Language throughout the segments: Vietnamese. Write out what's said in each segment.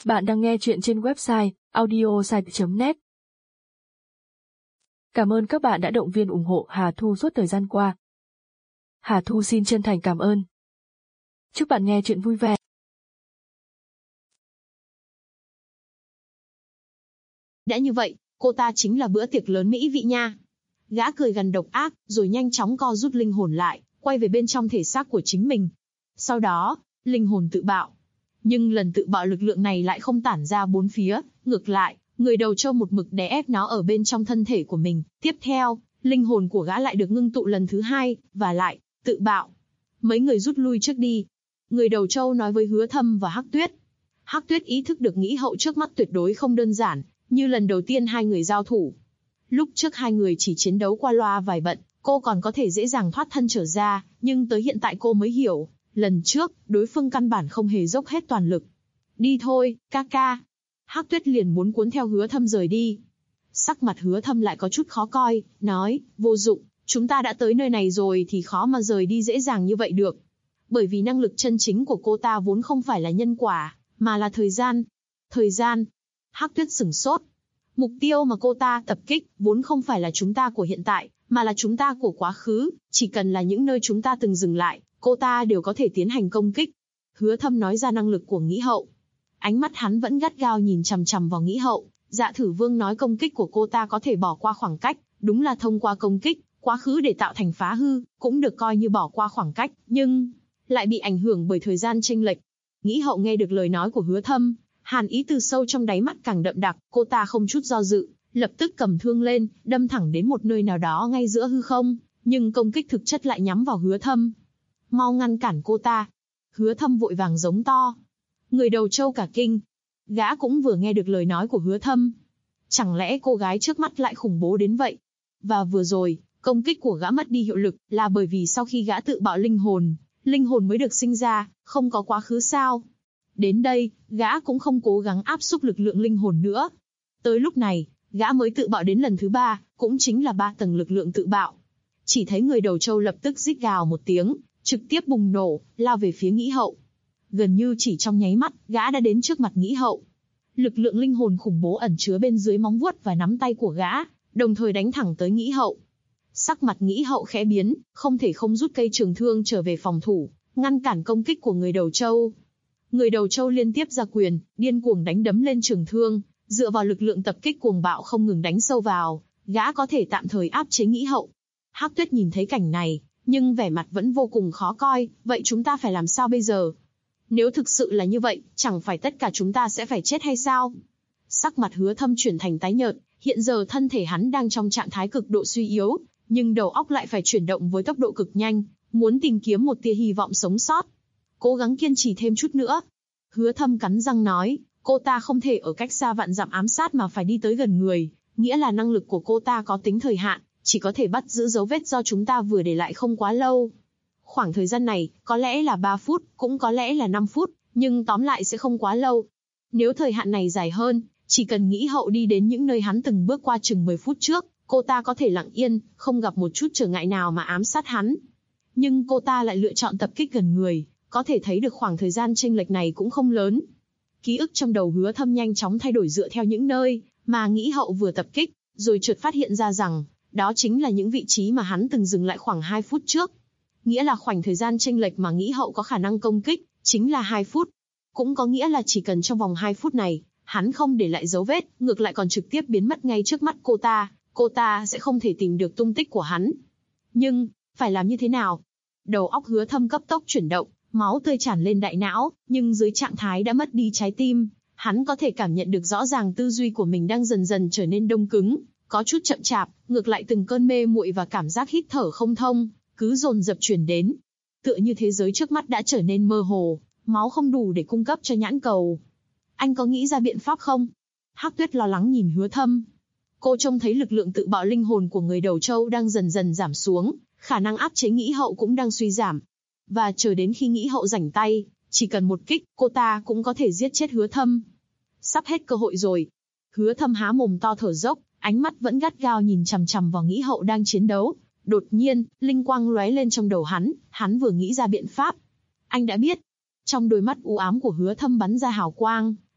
Bạn đang nghe chuyện trên website audiosite.net. Cảm ơn các bạn đã động viên ủng hộ Hà Thu suốt thời gian qua. Hà Thu xin chân thành cảm ơn. Chúc bạn nghe chuyện vui vẻ. Đã như vậy, cô ta chính là bữa tiệc lớn mỹ vị nha. Gã cười gằn độc ác, rồi nhanh chóng co rút linh hồn lại, quay về bên trong thể xác của chính mình. Sau đó, linh hồn tự bạo. Nhưng lần tự bạo lực lượng này lại không tản ra bốn phía, ngược lại, người đầu trâu một mực đè ép nó ở bên trong thân thể của mình. Tiếp theo, linh hồn của gã lại được ngưng tụ lần thứ hai, và lại, tự bạo. Mấy người rút lui trước đi. Người đầu trâu nói với Hứa Thâm và Hắc Tuyết. Hắc Tuyết ý thức được nghĩ hậu trước mắt tuyệt đối không đơn giản, như lần đầu tiên hai người giao thủ. Lúc trước hai người chỉ chiến đấu qua loa vài bận, cô còn có thể dễ dàng thoát thân trở ra, nhưng tới hiện tại cô mới hiểu, lần trước, đối phương căn bản không hề dốc hết toàn lực. Đi thôi, ca ca. Hắc Tuyết liền muốn cuốn theo Hứa Thâm rời đi. Sắc mặt Hứa Thâm lại có chút khó coi, nói, vô dụng, chúng ta đã tới nơi này rồi thì khó mà rời đi dễ dàng như vậy được. Bởi vì năng lực chân chính của cô ta vốn không phải là nhân quả, mà là thời gian. Thời gian. Hắc Tuyết sửng sốt. Mục tiêu mà cô ta tập kích vốn không phải là chúng ta của hiện tại, mà là chúng ta của quá khứ, chỉ cần là những nơi chúng ta từng dừng lại, cô ta đều có thể tiến hành công kích. Hứa Thâm nói ra năng lực của Nghĩ Hậu. Ánh mắt hắn vẫn gắt gao nhìn chằm chằm vào Nghĩ Hậu. Dạ Thử Vương nói công kích của cô ta có thể bỏ qua khoảng cách, đúng là thông qua công kích quá khứ để tạo thành phá hư, cũng được coi như bỏ qua khoảng cách, nhưng lại bị ảnh hưởng bởi thời gian chênh lệch. Nghĩ Hậu nghe được lời nói của Hứa Thâm, hàn ý từ sâu trong đáy mắt càng đậm đặc, cô ta không chút do dự, lập tức cầm thương lên, đâm thẳng đến một nơi nào đó ngay giữa hư không, nhưng công kích thực chất lại nhắm vào Hứa Thâm. Mau ngăn cản cô ta. Hứa Thâm vội vàng giống to. Người đầu trâu cả kinh. Gã cũng vừa nghe được lời nói của Hứa Thâm. Chẳng lẽ cô gái trước mắt lại khủng bố đến vậy? Và vừa rồi, công kích của gã mất đi hiệu lực là bởi vì sau khi gã tự bạo linh hồn mới được sinh ra, không có quá khứ sao? Đến đây, gã cũng không cố gắng áp xúc lực lượng linh hồn nữa. Tới lúc này, gã mới tự bạo đến lần thứ 3, cũng chính là 3 tầng lực lượng tự bạo. Chỉ thấy người đầu trâu lập tức rít gào một tiếng, trực tiếp bùng nổ, lao về phía Nghĩ Hậu. Gần như chỉ trong nháy mắt, gã đã đến trước mặt Nghĩ Hậu. Lực lượng linh hồn khủng bố ẩn chứa bên dưới móng vuốt và nắm tay của gã, đồng thời đánh thẳng tới Nghĩ Hậu. Sắc mặt Nghĩ Hậu khẽ biến, không thể không rút cây trường thương trở về phòng thủ, ngăn cản công kích của người đầu trâu. Người đầu trâu liên tiếp ra quyền, điên cuồng đánh đấm lên trường thương, dựa vào lực lượng tập kích cuồng bạo không ngừng đánh sâu vào, gã có thể tạm thời áp chế Nghĩ Hậu. Hắc Tuyết nhìn thấy cảnh này, nhưng vẻ mặt vẫn vô cùng khó coi, vậy chúng ta phải làm sao bây giờ? Nếu thực sự là như vậy, chẳng phải tất cả chúng ta sẽ phải chết hay sao? Sắc mặt Hứa Thâm chuyển thành tái nhợt, hiện giờ thân thể hắn đang trong trạng thái cực độ suy yếu, nhưng đầu óc lại phải chuyển động với tốc độ cực nhanh, muốn tìm kiếm một tia hy vọng sống sót. Cố gắng kiên trì thêm chút nữa. Hứa Thâm cắn răng nói, cô ta không thể ở cách xa vạn dặm ám sát mà phải đi tới gần người, nghĩa là năng lực của cô ta có tính thời hạn, chỉ có thể bắt giữ dấu vết do chúng ta vừa để lại không quá lâu. Khoảng thời gian này, có lẽ là 3 phút, cũng có lẽ là 5 phút, nhưng tóm lại sẽ không quá lâu. Nếu thời hạn này dài hơn, chỉ cần Nghĩ Hậu đi đến những nơi hắn từng bước qua chừng 10 phút trước, cô ta có thể lặng yên, không gặp một chút trở ngại nào mà ám sát hắn. Nhưng cô ta lại lựa chọn tập kích gần người, có thể thấy được khoảng thời gian chênh lệch này cũng không lớn. Ký ức trong đầu Hứa Thâm nhanh chóng thay đổi dựa theo những nơi mà Nghĩ Hậu vừa tập kích, rồi chợt phát hiện ra rằng, đó chính là những vị trí mà hắn từng dừng lại khoảng 2 phút trước. Nghĩa là khoảnh thời gian chênh lệch mà Nghĩ Hậu có khả năng công kích, chính là 2 phút. Cũng có nghĩa là chỉ cần trong vòng 2 phút này, hắn không để lại dấu vết, ngược lại còn trực tiếp biến mất ngay trước mắt cô ta sẽ không thể tìm được tung tích của hắn. Nhưng, phải làm như thế nào? Đầu óc Hứa Thâm cấp tốc chuyển động, máu tươi tràn lên đại não, nhưng dưới trạng thái đã mất đi trái tim, hắn có thể cảm nhận được rõ ràng tư duy của mình đang dần dần trở nên đông cứng, có chút chậm chạp, ngược lại từng cơn mê muội và cảm giác hít thở không thông, cứ dồn dập truyền đến. Tựa như thế giới trước mắt đã trở nên mơ hồ, máu không đủ để cung cấp cho nhãn cầu. Anh có nghĩ ra biện pháp không? Hắc Tuyết lo lắng nhìn Hứa Thâm. Cô trông thấy lực lượng tự bạo linh hồn của người đầu trâu đang dần dần giảm xuống, khả năng áp chế Nghĩ Hậu cũng đang suy giảm. Và chờ đến khi Nghĩ Hậu rảnh tay, chỉ cần một kích, cô ta cũng có thể giết chết Hứa Thâm. Sắp hết cơ hội rồi. Hứa Thâm há mồm to thở dốc, ánh mắt vẫn gắt gao nhìn chằm chằm vào Nghĩ Hậu đang chiến đấu. Đột nhiên, linh quang lóe lên trong đầu hắn vừa nghĩ ra biện pháp. Anh đã biết. Trong đôi mắt u ám của Hứa Thâm bắn ra hào quang,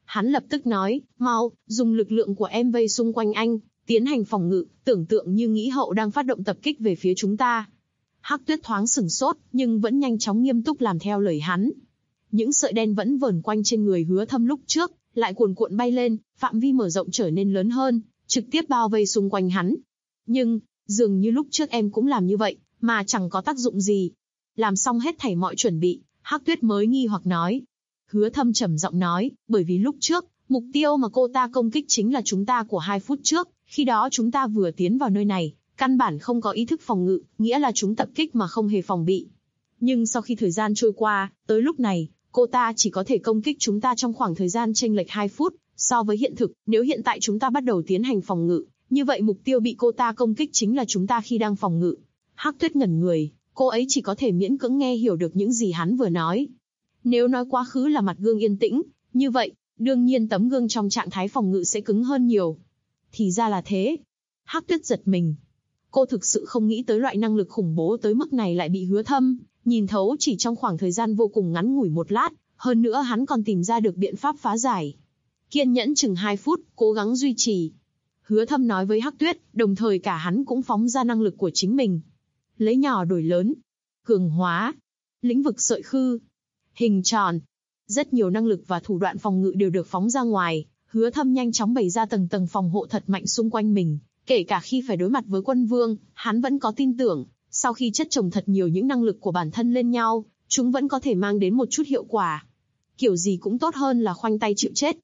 Hắn lập tức nói, mau, dùng lực lượng của em vây xung quanh anh, tiến hành phòng ngự, tưởng tượng như Nghĩ Hậu đang phát động tập kích về phía chúng ta. Hắc Tuyết thoáng sửng sốt, nhưng vẫn nhanh chóng nghiêm túc làm theo lời hắn. Những sợi đen vẫn vờn quanh trên người Hứa Thâm lúc trước, lại cuồn cuộn bay lên, phạm vi mở rộng trở nên lớn hơn, trực tiếp bao vây xung quanh hắn. Nhưng, dường như lúc trước em cũng làm như vậy, mà chẳng có tác dụng gì. Làm xong hết thảy mọi chuẩn bị, Hắc Tuyết mới nghi hoặc nói. Hứa Thâm trầm giọng nói, bởi vì lúc trước, mục tiêu mà cô ta công kích chính là chúng ta của 2 phút trước, khi đó chúng ta vừa tiến vào nơi này, căn bản không có ý thức phòng ngự, nghĩa là chúng tập kích mà không hề phòng bị. Nhưng sau khi thời gian trôi qua, tới lúc này, cô ta chỉ có thể công kích chúng ta trong khoảng thời gian chênh lệch 2 phút, so với hiện thực, nếu hiện tại chúng ta bắt đầu tiến hành phòng ngự, như vậy mục tiêu bị cô ta công kích chính là chúng ta khi đang phòng ngự. Hắc Tuyết ngẩn người, cô ấy chỉ có thể miễn cưỡng nghe hiểu được những gì hắn vừa nói. Nếu nói quá khứ là mặt gương yên tĩnh, như vậy, đương nhiên tấm gương trong trạng thái phòng ngự sẽ cứng hơn nhiều. Thì ra là thế. Hắc Tuyết giật mình. Cô thực sự không nghĩ tới loại năng lực khủng bố tới mức này lại bị Hứa Thâm nhìn thấu chỉ trong khoảng thời gian vô cùng ngắn ngủi 1 lát, hơn nữa hắn còn tìm ra được biện pháp phá giải. Kiên nhẫn chừng 2 phút, cố gắng duy trì. Hứa Thâm nói với Hắc Tuyết, đồng thời cả hắn cũng phóng ra năng lực của chính mình. Lấy nhỏ đổi lớn. Cường hóa. Lĩnh vực sợi khư. Hình tròn. Rất nhiều năng lực và thủ đoạn phòng ngự đều được phóng ra ngoài. Hứa Thâm nhanh chóng bày ra tầng tầng phòng hộ thật mạnh xung quanh mình. Kể cả khi phải đối mặt với quân vương, hắn vẫn có tin tưởng, sau khi chất chồng thật nhiều những năng lực của bản thân lên nhau, chúng vẫn có thể mang đến một chút hiệu quả. Kiểu gì cũng tốt hơn là khoanh tay chịu chết.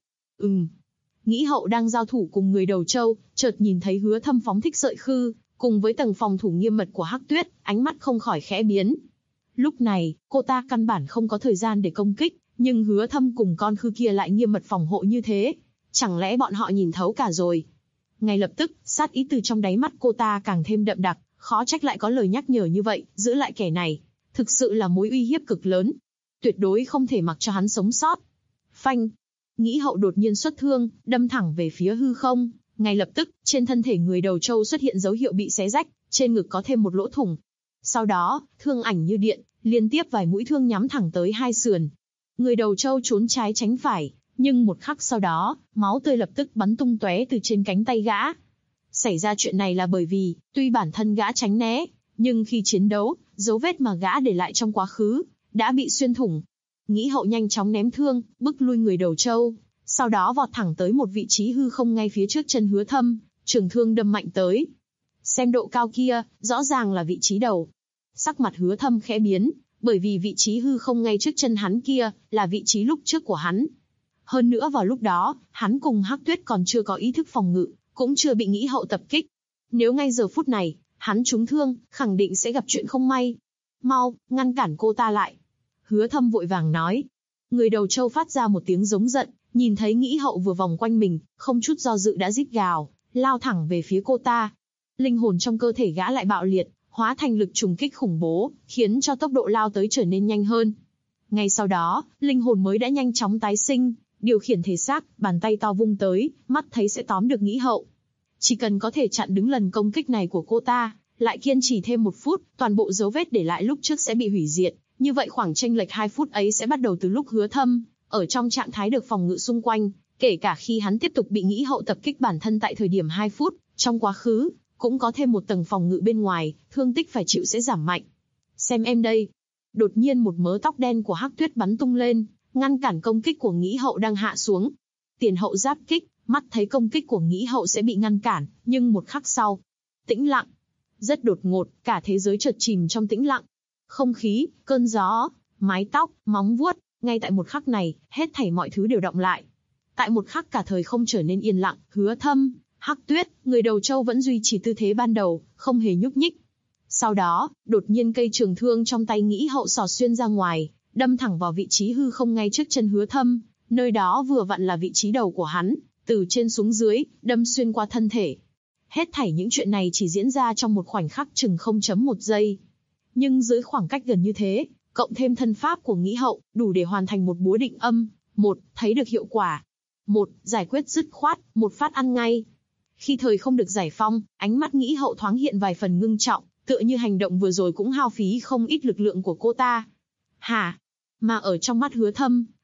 Nghĩ Hậu đang giao thủ cùng người đầu trâu, chợt nhìn thấy Hứa Thâm phóng thích sợi khư, cùng với tầng phòng thủ nghiêm mật của Hắc Tuyết, ánh mắt không khỏi khẽ biến. Lúc này, cô ta căn bản không có thời gian để công kích, nhưng Hứa Thâm cùng con khư kia lại nghiêm mật phòng hộ như thế. Chẳng lẽ bọn họ nhìn thấu cả rồi? Ngay lập tức, sát ý từ trong đáy mắt cô ta càng thêm đậm đặc, khó trách lại có lời nhắc nhở như vậy, giữ lại kẻ này. Thực sự là mối uy hiếp cực lớn. Tuyệt đối không thể mặc cho hắn sống sót. Phanh! Nghĩ Hậu đột nhiên xuất thương, đâm thẳng về phía hư không. Ngay lập tức, trên thân thể người đầu trâu xuất hiện dấu hiệu bị xé rách, trên ngực có thêm một lỗ thủng. Sau đó, thương ảnh như điện, liên tiếp vài mũi thương nhắm thẳng tới hai sườn. Người đầu trâu trốn trái tránh phải, nhưng một khắc sau đó, máu tươi lập tức bắn tung tóe từ trên cánh tay gã. Xảy ra chuyện này là bởi vì, tuy bản thân gã tránh né, nhưng khi chiến đấu, dấu vết mà gã để lại trong quá khứ, đã bị xuyên thủng. Nghĩ Hậu nhanh chóng ném thương, bức lui người đầu trâu, sau đó vọt thẳng tới một vị trí hư không ngay phía trước chân Hứa Thâm, trường thương đâm mạnh tới. Xem độ cao kia, rõ ràng là vị trí đầu. Sắc mặt Hứa Thâm khẽ biến, bởi vì vị trí hư không ngay trước chân hắn kia, là vị trí lúc trước của hắn. Hơn nữa vào lúc đó, hắn cùng Hắc Tuyết còn chưa có ý thức phòng ngự, cũng chưa bị Nghĩ Hậu tập kích. Nếu ngay giờ phút này, hắn trúng thương, khẳng định sẽ gặp chuyện không may. Mau, ngăn cản cô ta lại. Hứa Thâm vội vàng nói. Người đầu trâu phát ra một tiếng giống giận, nhìn thấy Nghĩ Hậu vừa vòng quanh mình, không chút do dự đã rít gào, lao thẳng về phía cô ta. Linh hồn trong cơ thể gã lại bạo liệt, hóa thành lực trùng kích khủng bố, khiến cho tốc độ lao tới trở nên nhanh hơn. Ngay sau đó, linh hồn mới đã nhanh chóng tái sinh, điều khiển thể xác, bàn tay to vung tới, mắt thấy sẽ tóm được Nghĩ Hậu. Chỉ cần có thể chặn đứng lần công kích này của cô ta, lại kiên trì thêm 1 phút, toàn bộ dấu vết để lại lúc trước sẽ bị hủy diệt. Như vậy khoảng chênh lệch 2 phút ấy sẽ bắt đầu từ lúc Hứa Thâm ở trong trạng thái được phòng ngự xung quanh, kể cả khi hắn tiếp tục bị Nghĩ Hậu tập kích bản thân tại thời điểm 2 phút, trong quá khứ, cũng có thêm một tầng phòng ngự bên ngoài, thương tích phải chịu sẽ giảm mạnh. Xem em đây. Đột nhiên một mớ tóc đen của Hắc Tuyết bắn tung lên, ngăn cản công kích của Nghĩ Hậu đang hạ xuống. Tiền hậu giáp kích, mắt thấy công kích của Nghĩ Hậu sẽ bị ngăn cản, nhưng một khắc sau, tĩnh lặng. Rất đột ngột, cả thế giới chợt chìm trong tĩnh lặng. Không khí, cơn gió, mái tóc, móng vuốt, ngay tại một khắc này, hết thảy mọi thứ đều đọng lại. Tại một khắc cả thời không trở nên yên lặng, Hứa Thâm, Hắc Tuyết, người đầu trâu vẫn duy trì tư thế ban đầu, không hề nhúc nhích. Sau đó, đột nhiên cây trường thương trong tay Nghĩ Hậu xỏ xuyên ra ngoài, đâm thẳng vào vị trí hư không ngay trước chân Hứa Thâm, nơi đó vừa vặn là vị trí đầu của hắn, từ trên xuống dưới, đâm xuyên qua thân thể. Hết thảy những chuyện này chỉ diễn ra trong một khoảnh khắc chừng 0.1 giây. Nhưng dưới khoảng cách gần như thế, cộng thêm thân pháp của Nghĩ Hậu, đủ để hoàn thành một búa định âm. 1. Thấy được hiệu quả. 1. Giải quyết dứt khoát, một phát ăn ngay. Khi thời không được giải phong, ánh mắt Nghĩ Hậu thoáng hiện vài phần ngưng trọng, tựa như hành động vừa rồi cũng hao phí không ít lực lượng của cô ta. Hả? Mà ở trong mắt Hứa Thâm,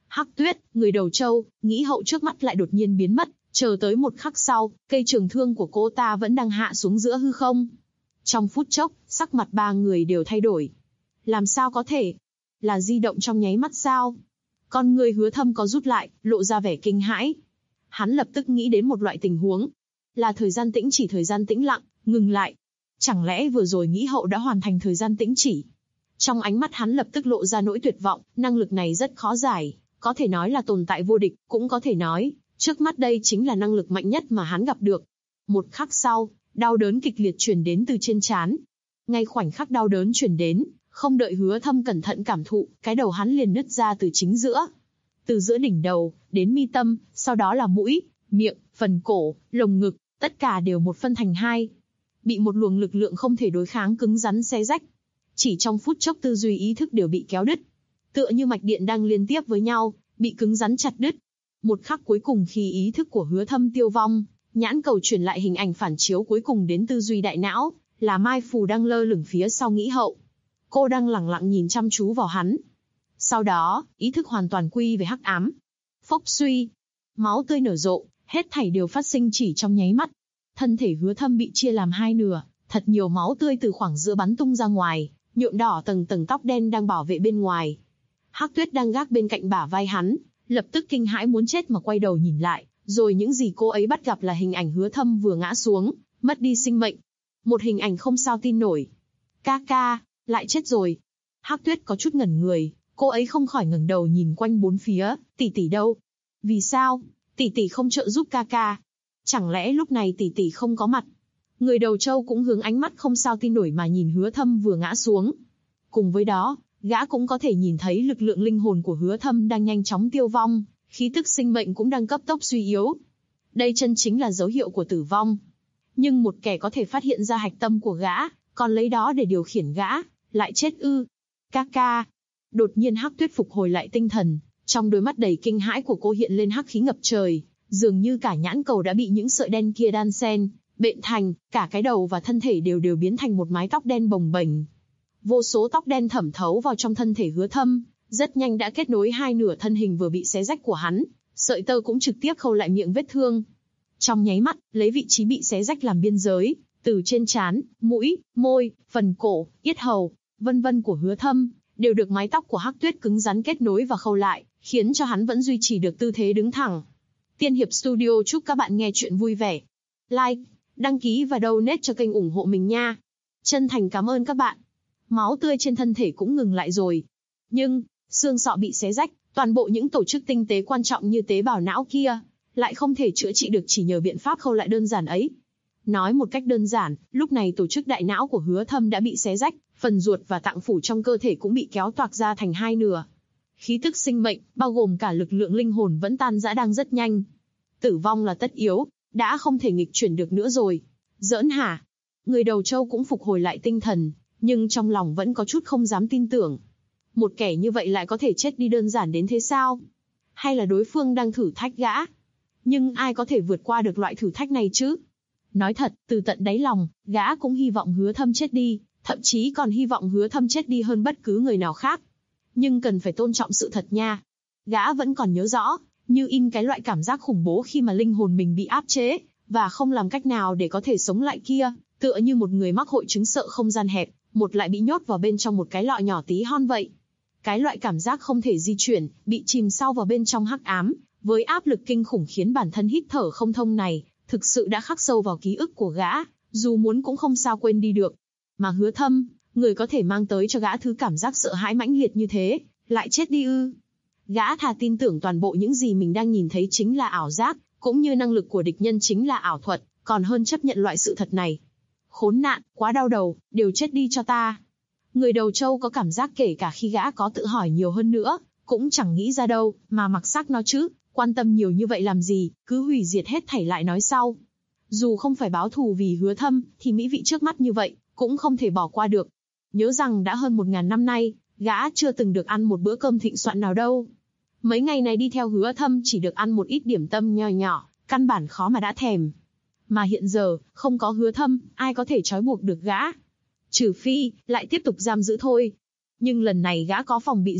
Hắc Tuyết, người đầu trâu, nghĩ hậu trước mắt lại đột nhiên biến mất, chờ tới một khắc sau, cây trường thương của cô ta vẫn đang hạ xuống giữa hư không. Trong phút chốc, sắc mặt ba người đều thay đổi. Làm sao có thể? Là di động trong nháy mắt sao? Con người Hứa Thâm có rút lại, lộ ra vẻ kinh hãi. Hắn lập tức nghĩ đến một loại tình huống. Là thời gian tĩnh chỉ, thời gian tĩnh lặng, ngừng lại. Chẳng lẽ vừa rồi nghĩ hậu đã hoàn thành thời gian tĩnh chỉ? Trong ánh mắt hắn lập tức lộ ra nỗi tuyệt vọng, năng lực này rất khó giải, có thể nói là tồn tại vô địch, cũng có thể nói, trước mắt đây chính là năng lực mạnh nhất mà hắn gặp được. Một khắc sau, đau đớn kịch liệt truyền đến từ trên trán. Ngay khoảnh khắc đau đớn truyền đến, không đợi Hứa Thâm cẩn thận cảm thụ, cái đầu hắn liền nứt ra từ chính giữa. Từ giữa đỉnh đầu, đến mi tâm, sau đó là mũi, miệng, phần cổ, lồng ngực, tất cả đều một phân thành hai. Bị một luồng lực lượng không thể đối kháng cứng rắn xé rách. Chỉ trong phút chốc tư duy ý thức đều bị kéo đứt. Tựa như mạch điện đang liên tiếp với nhau, bị cứng rắn chặt đứt. Một khắc cuối cùng khi ý thức của Hứa Thâm tiêu vong, nhãn cầu truyền lại hình ảnh phản chiếu cuối cùng đến tư duy đại não, là Mai Phù đang lơ lửng phía sau nghĩ hậu. Cô đang lẳng lặng nhìn chăm chú vào hắn. Sau đó, ý thức hoàn toàn quy về hắc ám. Phốc suy, máu tươi nở rộ, hết thảy đều phát sinh chỉ trong nháy mắt. Thân thể Hứa Thâm bị chia làm hai nửa, thật nhiều máu tươi từ khoảng giữa bắn tung ra ngoài, nhuộm đỏ tầng tầng tóc đen đang bảo vệ bên ngoài. Hắc Tuyết đang gác bên cạnh bả vai hắn, lập tức kinh hãi muốn chết mà quay đầu nhìn lại, rồi những gì cô ấy bắt gặp là hình ảnh Hứa Thâm vừa ngã xuống, mất đi sinh mệnh. Một hình ảnh không sao tin nổi. Ca ca, lại chết rồi. Hắc Tuyết có chút ngẩn người, cô ấy không khỏi ngẩng đầu nhìn quanh bốn phía, tỷ tỷ đâu? Vì sao? Tỷ tỷ không trợ giúp ca ca. Chẳng lẽ lúc này tỷ tỷ không có mặt? Người đầu trâu cũng hướng ánh mắt không sao tin nổi mà nhìn Hứa Thâm vừa ngã xuống. Cùng với đó, gã cũng có thể nhìn thấy lực lượng linh hồn của Hứa Thâm đang nhanh chóng tiêu vong, khí tức sinh mệnh cũng đang cấp tốc suy yếu. Đây chân chính là dấu hiệu của tử vong. Nhưng một kẻ có thể phát hiện ra hạch tâm của gã, còn lấy đó để điều khiển gã, lại chết ư? Ca ca. Đột nhiên Hắc Tuyết phục hồi lại tinh thần, trong đôi mắt đầy kinh hãi của cô hiện lên hắc khí ngập trời, dường như cả nhãn cầu đã bị những sợi đen kia đan xen, bện thành, cả cái đầu và thân thể đều biến thành một mái tóc đen bồng bềnh. Vô số tóc đen thẩm thấu vào trong thân thể Hứa Thâm, rất nhanh đã kết nối hai nửa thân hình vừa bị xé rách của hắn, sợi tơ cũng trực tiếp khâu lại miệng vết thương. Trong nháy mắt, lấy vị trí bị xé rách làm biên giới, từ trên trán, mũi, môi, phần cổ, yết hầu, vân vân của Hứa Thâm, đều được mái tóc của Hắc Tuyết cứng rắn kết nối và khâu lại, khiến cho hắn vẫn duy trì được tư thế đứng thẳng. Tiên Hiệp Studio chúc các bạn nghe chuyện vui vẻ. Like, đăng ký và donate cho kênh ủng hộ mình nha. Chân thành cảm ơn các bạn. Máu tươi trên thân thể cũng ngừng lại rồi. Nhưng, xương sọ bị xé rách, toàn bộ những tổ chức tinh tế quan trọng như tế bào não kia, lại không thể chữa trị được chỉ nhờ biện pháp khâu lại đơn giản ấy. Nói một cách đơn giản, lúc này tổ chức đại não của Hứa Thâm đã bị xé rách, phần ruột và tạng phủ trong cơ thể cũng bị kéo toạc ra thành hai nửa. Khí tức sinh mệnh, bao gồm cả lực lượng linh hồn vẫn tan rã đang rất nhanh. Tử vong là tất yếu, đã không thể nghịch chuyển được nữa rồi. Giỡn hả? Người đầu trâu cũng phục hồi lại tinh thần, nhưng trong lòng vẫn có chút không dám tin tưởng. Một kẻ như vậy lại có thể chết đi đơn giản đến thế sao? Hay là đối phương đang thử thách gã? Nhưng ai có thể vượt qua được loại thử thách này chứ? Nói thật, từ tận đáy lòng, gã cũng hy vọng Hứa Thâm chết đi, thậm chí còn hy vọng Hứa Thâm chết đi hơn bất cứ người nào khác. Nhưng cần phải tôn trọng sự thật nha. Gã vẫn còn nhớ rõ, như in cái loại cảm giác khủng bố khi mà linh hồn mình bị áp chế, và không làm cách nào để có thể sống lại kia, tựa như một người mắc hội chứng sợ không gian hẹp, một lại bị nhốt vào bên trong một cái lọ nhỏ tí hon vậy. Cái loại cảm giác không thể di chuyển, bị chìm sâu vào bên trong hắc ám, với áp lực kinh khủng khiến bản thân hít thở không thông này, thực sự đã khắc sâu vào ký ức của gã, dù muốn cũng không sao quên đi được. Mà Hứa Thâm, người có thể mang tới cho gã thứ cảm giác sợ hãi mãnh liệt như thế, lại chết đi ư? Gã thà tin tưởng toàn bộ những gì mình đang nhìn thấy chính là ảo giác, cũng như năng lực của địch nhân chính là ảo thuật, còn hơn chấp nhận loại sự thật này. Khốn nạn, quá đau đầu, đều chết đi cho ta. Người đầu trâu có cảm giác kể cả khi gã có tự hỏi nhiều hơn nữa, cũng chẳng nghĩ ra đâu, mà mặc xác nó chứ, quan tâm nhiều như vậy làm gì, cứ hủy diệt hết thảy lại nói sau. Dù không phải báo thù vì Hứa Thâm, thì mỹ vị trước mắt như vậy, cũng không thể bỏ qua được. Nhớ rằng đã hơn 1000 năm nay, gã chưa từng được ăn một bữa cơm thịnh soạn nào đâu. Mấy ngày này đi theo Hứa Thâm chỉ được ăn một ít điểm tâm nho nhỏ, căn bản khó mà đã thèm. Mà hiện giờ, không có Hứa Thâm, ai có thể trói buộc được gã? Trừ phi, lại tiếp tục giam giữ thôi. Nhưng lần này gã có phòng bị rồi,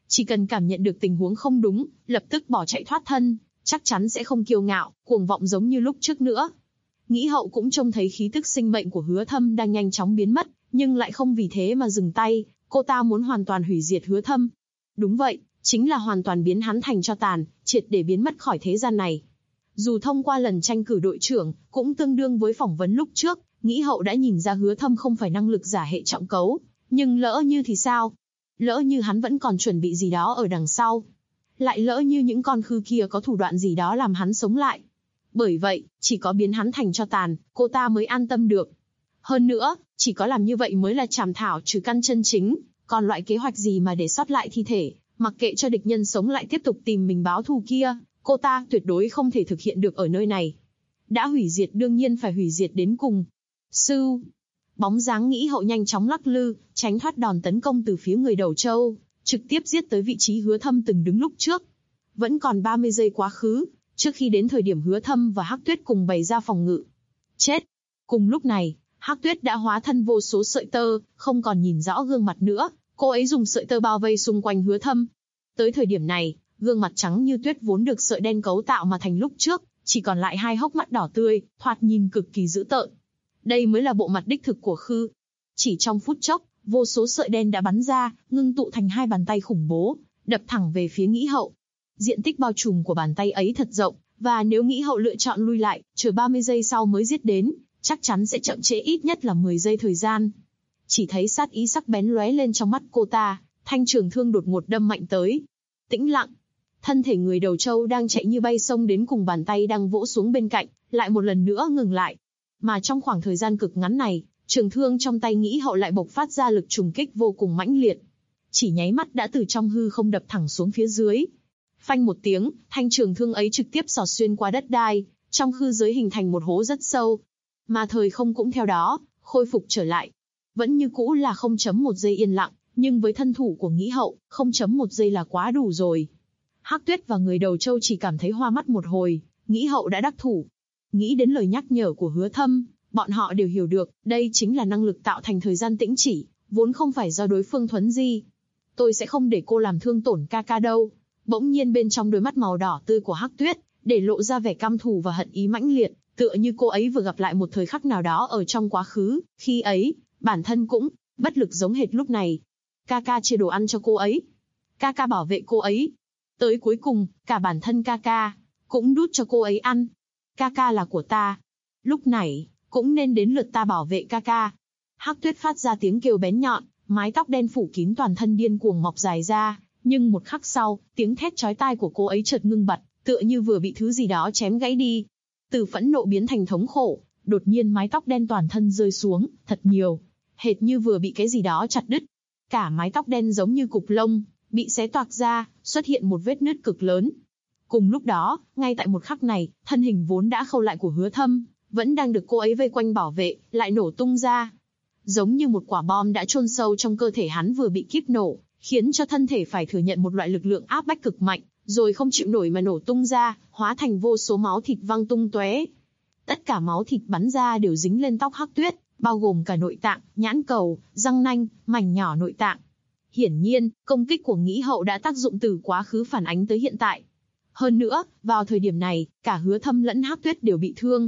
chỉ cần cảm nhận được tình huống không đúng, lập tức bỏ chạy thoát thân, chắc chắn sẽ không kiêu ngạo, cuồng vọng giống như lúc trước nữa. Nghĩ hậu cũng trông thấy khí tức sinh mệnh của Hứa Thâm đang nhanh chóng biến mất, nhưng lại không vì thế mà dừng tay, cô ta muốn hoàn toàn hủy diệt Hứa Thâm. Đúng vậy, chính là hoàn toàn biến hắn thành tro tàn, triệt để biến mất khỏi thế gian này. Dù thông qua lần tranh cử đội trưởng, cũng tương đương với phỏng vấn lúc trước, Nghĩ hậu đã nhìn ra Hứa Thâm không phải năng lực giả hệ trọng cấu, nhưng lỡ như thì sao? Lỡ như hắn vẫn còn chuẩn bị gì đó ở đằng sau. Lại lỡ như những con khư kia có thủ đoạn gì đó làm hắn sống lại. Bởi vậy, chỉ có biến hắn thành tro tàn, cô ta mới an tâm được. Hơn nữa, chỉ có làm như vậy mới là chảm thảo trừ căn chân chính, còn loại kế hoạch gì mà để sót lại thi thể, mặc kệ cho địch nhân sống lại tiếp tục tìm mình báo thù kia, cô ta tuyệt đối không thể thực hiện được ở nơi này. Đã hủy diệt đương nhiên phải hủy diệt đến cùng. Sưu, bóng dáng Nghĩ hậu nhanh chóng lắc lư, tránh thoát đòn tấn công từ phía người đầu trâu, trực tiếp giết tới vị trí Hứa Thâm từng đứng lúc trước. Vẫn còn 30 giây quá khứ, trước khi đến thời điểm Hứa Thâm và Hắc Tuyết cùng bày ra phòng ngự. Chết! Cùng lúc này, Hắc Tuyết đã hóa thân vô số sợi tơ, không còn nhìn rõ gương mặt nữa, cô ấy dùng sợi tơ bao vây xung quanh Hứa Thâm. Tới thời điểm này, gương mặt trắng như tuyết vốn được sợi đen cấu tạo mà thành lúc trước, chỉ còn lại hai hốc mắt đỏ tươi, thoạt nhìn cực kỳ dữ tợn. Đây mới là bộ mặt đích thực của Khư. Chỉ trong phút chốc, vô số sợi đen đã bắn ra, ngưng tụ thành hai bàn tay khủng bố, đập thẳng về phía Nghĩ hậu. Diện tích bao trùm của bàn tay ấy thật rộng, và nếu Nghĩ hậu lựa chọn lui lại, chờ 30 giây sau mới giết đến, chắc chắn sẽ chậm trễ ít nhất là 10 giây thời gian. Chỉ thấy sát ý sắc bén lóe lên trong mắt cô ta, thanh trường thương đột ngột đâm mạnh tới. Tĩnh lặng. Thân thể người đầu trâu đang chạy như bay xông đến cùng bàn tay đang vỗ xuống bên cạnh, lại một lần nữa ngừng lại. Mà trong khoảng thời gian cực ngắn này, trường thương trong tay Nghĩ hậu lại bộc phát ra lực trùng kích vô cùng mãnh liệt. Chỉ nháy mắt đã từ trong hư không đập thẳng xuống phía dưới. Phanh một tiếng, thanh trường thương ấy trực tiếp xỏ xuyên qua đất đai, trong hư giới hình thành một hố rất sâu. Mà thời không cũng theo đó, khôi phục trở lại. Vẫn như cũ là 0.1 giây yên lặng, nhưng với thân thủ của Nghĩ hậu, 0.1 giây là quá đủ rồi. Hắc Tuyết và người đầu trâu chỉ cảm thấy hoa mắt một hồi, Nghĩ hậu đã đắc thủ. Nghĩ đến lời nhắc nhở của Hứa Thâm, bọn họ đều hiểu được, đây chính là năng lực tạo thành thời gian tĩnh chỉ, vốn không phải do đối phương thuấn di. Tôi sẽ không để cô làm thương tổn ca ca đâu. Bỗng nhiên bên trong đôi mắt màu đỏ tươi của Hắc Tuyết, để lộ ra vẻ căm thù và hận ý mãnh liệt, tựa như cô ấy vừa gặp lại một thời khắc nào đó ở trong quá khứ, khi ấy, bản thân cũng bất lực giống hệt lúc này. Ca ca chia đồ ăn cho cô ấy. Ca ca bảo vệ cô ấy. Tới cuối cùng, cả bản thân ca ca cũng đút cho cô ấy ăn. Ca ca là của ta. Lúc này, cũng nên đến lượt ta bảo vệ ca ca. Hắc Tuyết phát ra tiếng kêu bén nhọn, mái tóc đen phủ kín toàn thân điên cuồng mọc dài ra, nhưng một khắc sau, tiếng thét chói tai của cô ấy chợt ngưng bặt, tựa như vừa bị thứ gì đó chém gãy đi. Từ phẫn nộ biến thành thống khổ, đột nhiên mái tóc đen toàn thân rơi xuống, thật nhiều, hệt như vừa bị cái gì đó chặt đứt. Cả mái tóc đen giống như cục lông, bị xé toạc ra, xuất hiện một vết nứt cực lớn. Cùng lúc đó, ngay tại một khắc này, thân hình vốn đã khâu lại của Hứa Thâm, vẫn đang được cô ấy vây quanh bảo vệ, lại nổ tung ra. Giống như một quả bom đã chôn sâu trong cơ thể hắn vừa bị kíp nổ, khiến cho thân thể phải thừa nhận một loại lực lượng áp bách cực mạnh, rồi không chịu nổi mà nổ tung ra, hóa thành vô số máu thịt văng tung tóe. Tất cả máu thịt bắn ra đều dính lên tóc Hắc Tuyết, bao gồm cả nội tạng, nhãn cầu, răng nanh, mảnh nhỏ nội tạng. Hiển nhiên, công kích của Nghĩ hậu đã tác dụng từ quá khứ phản ánh tới hiện tại. Hơn nữa, vào thời điểm này, cả Hứa Thâm lẫn Hắc Tuyết đều bị thương.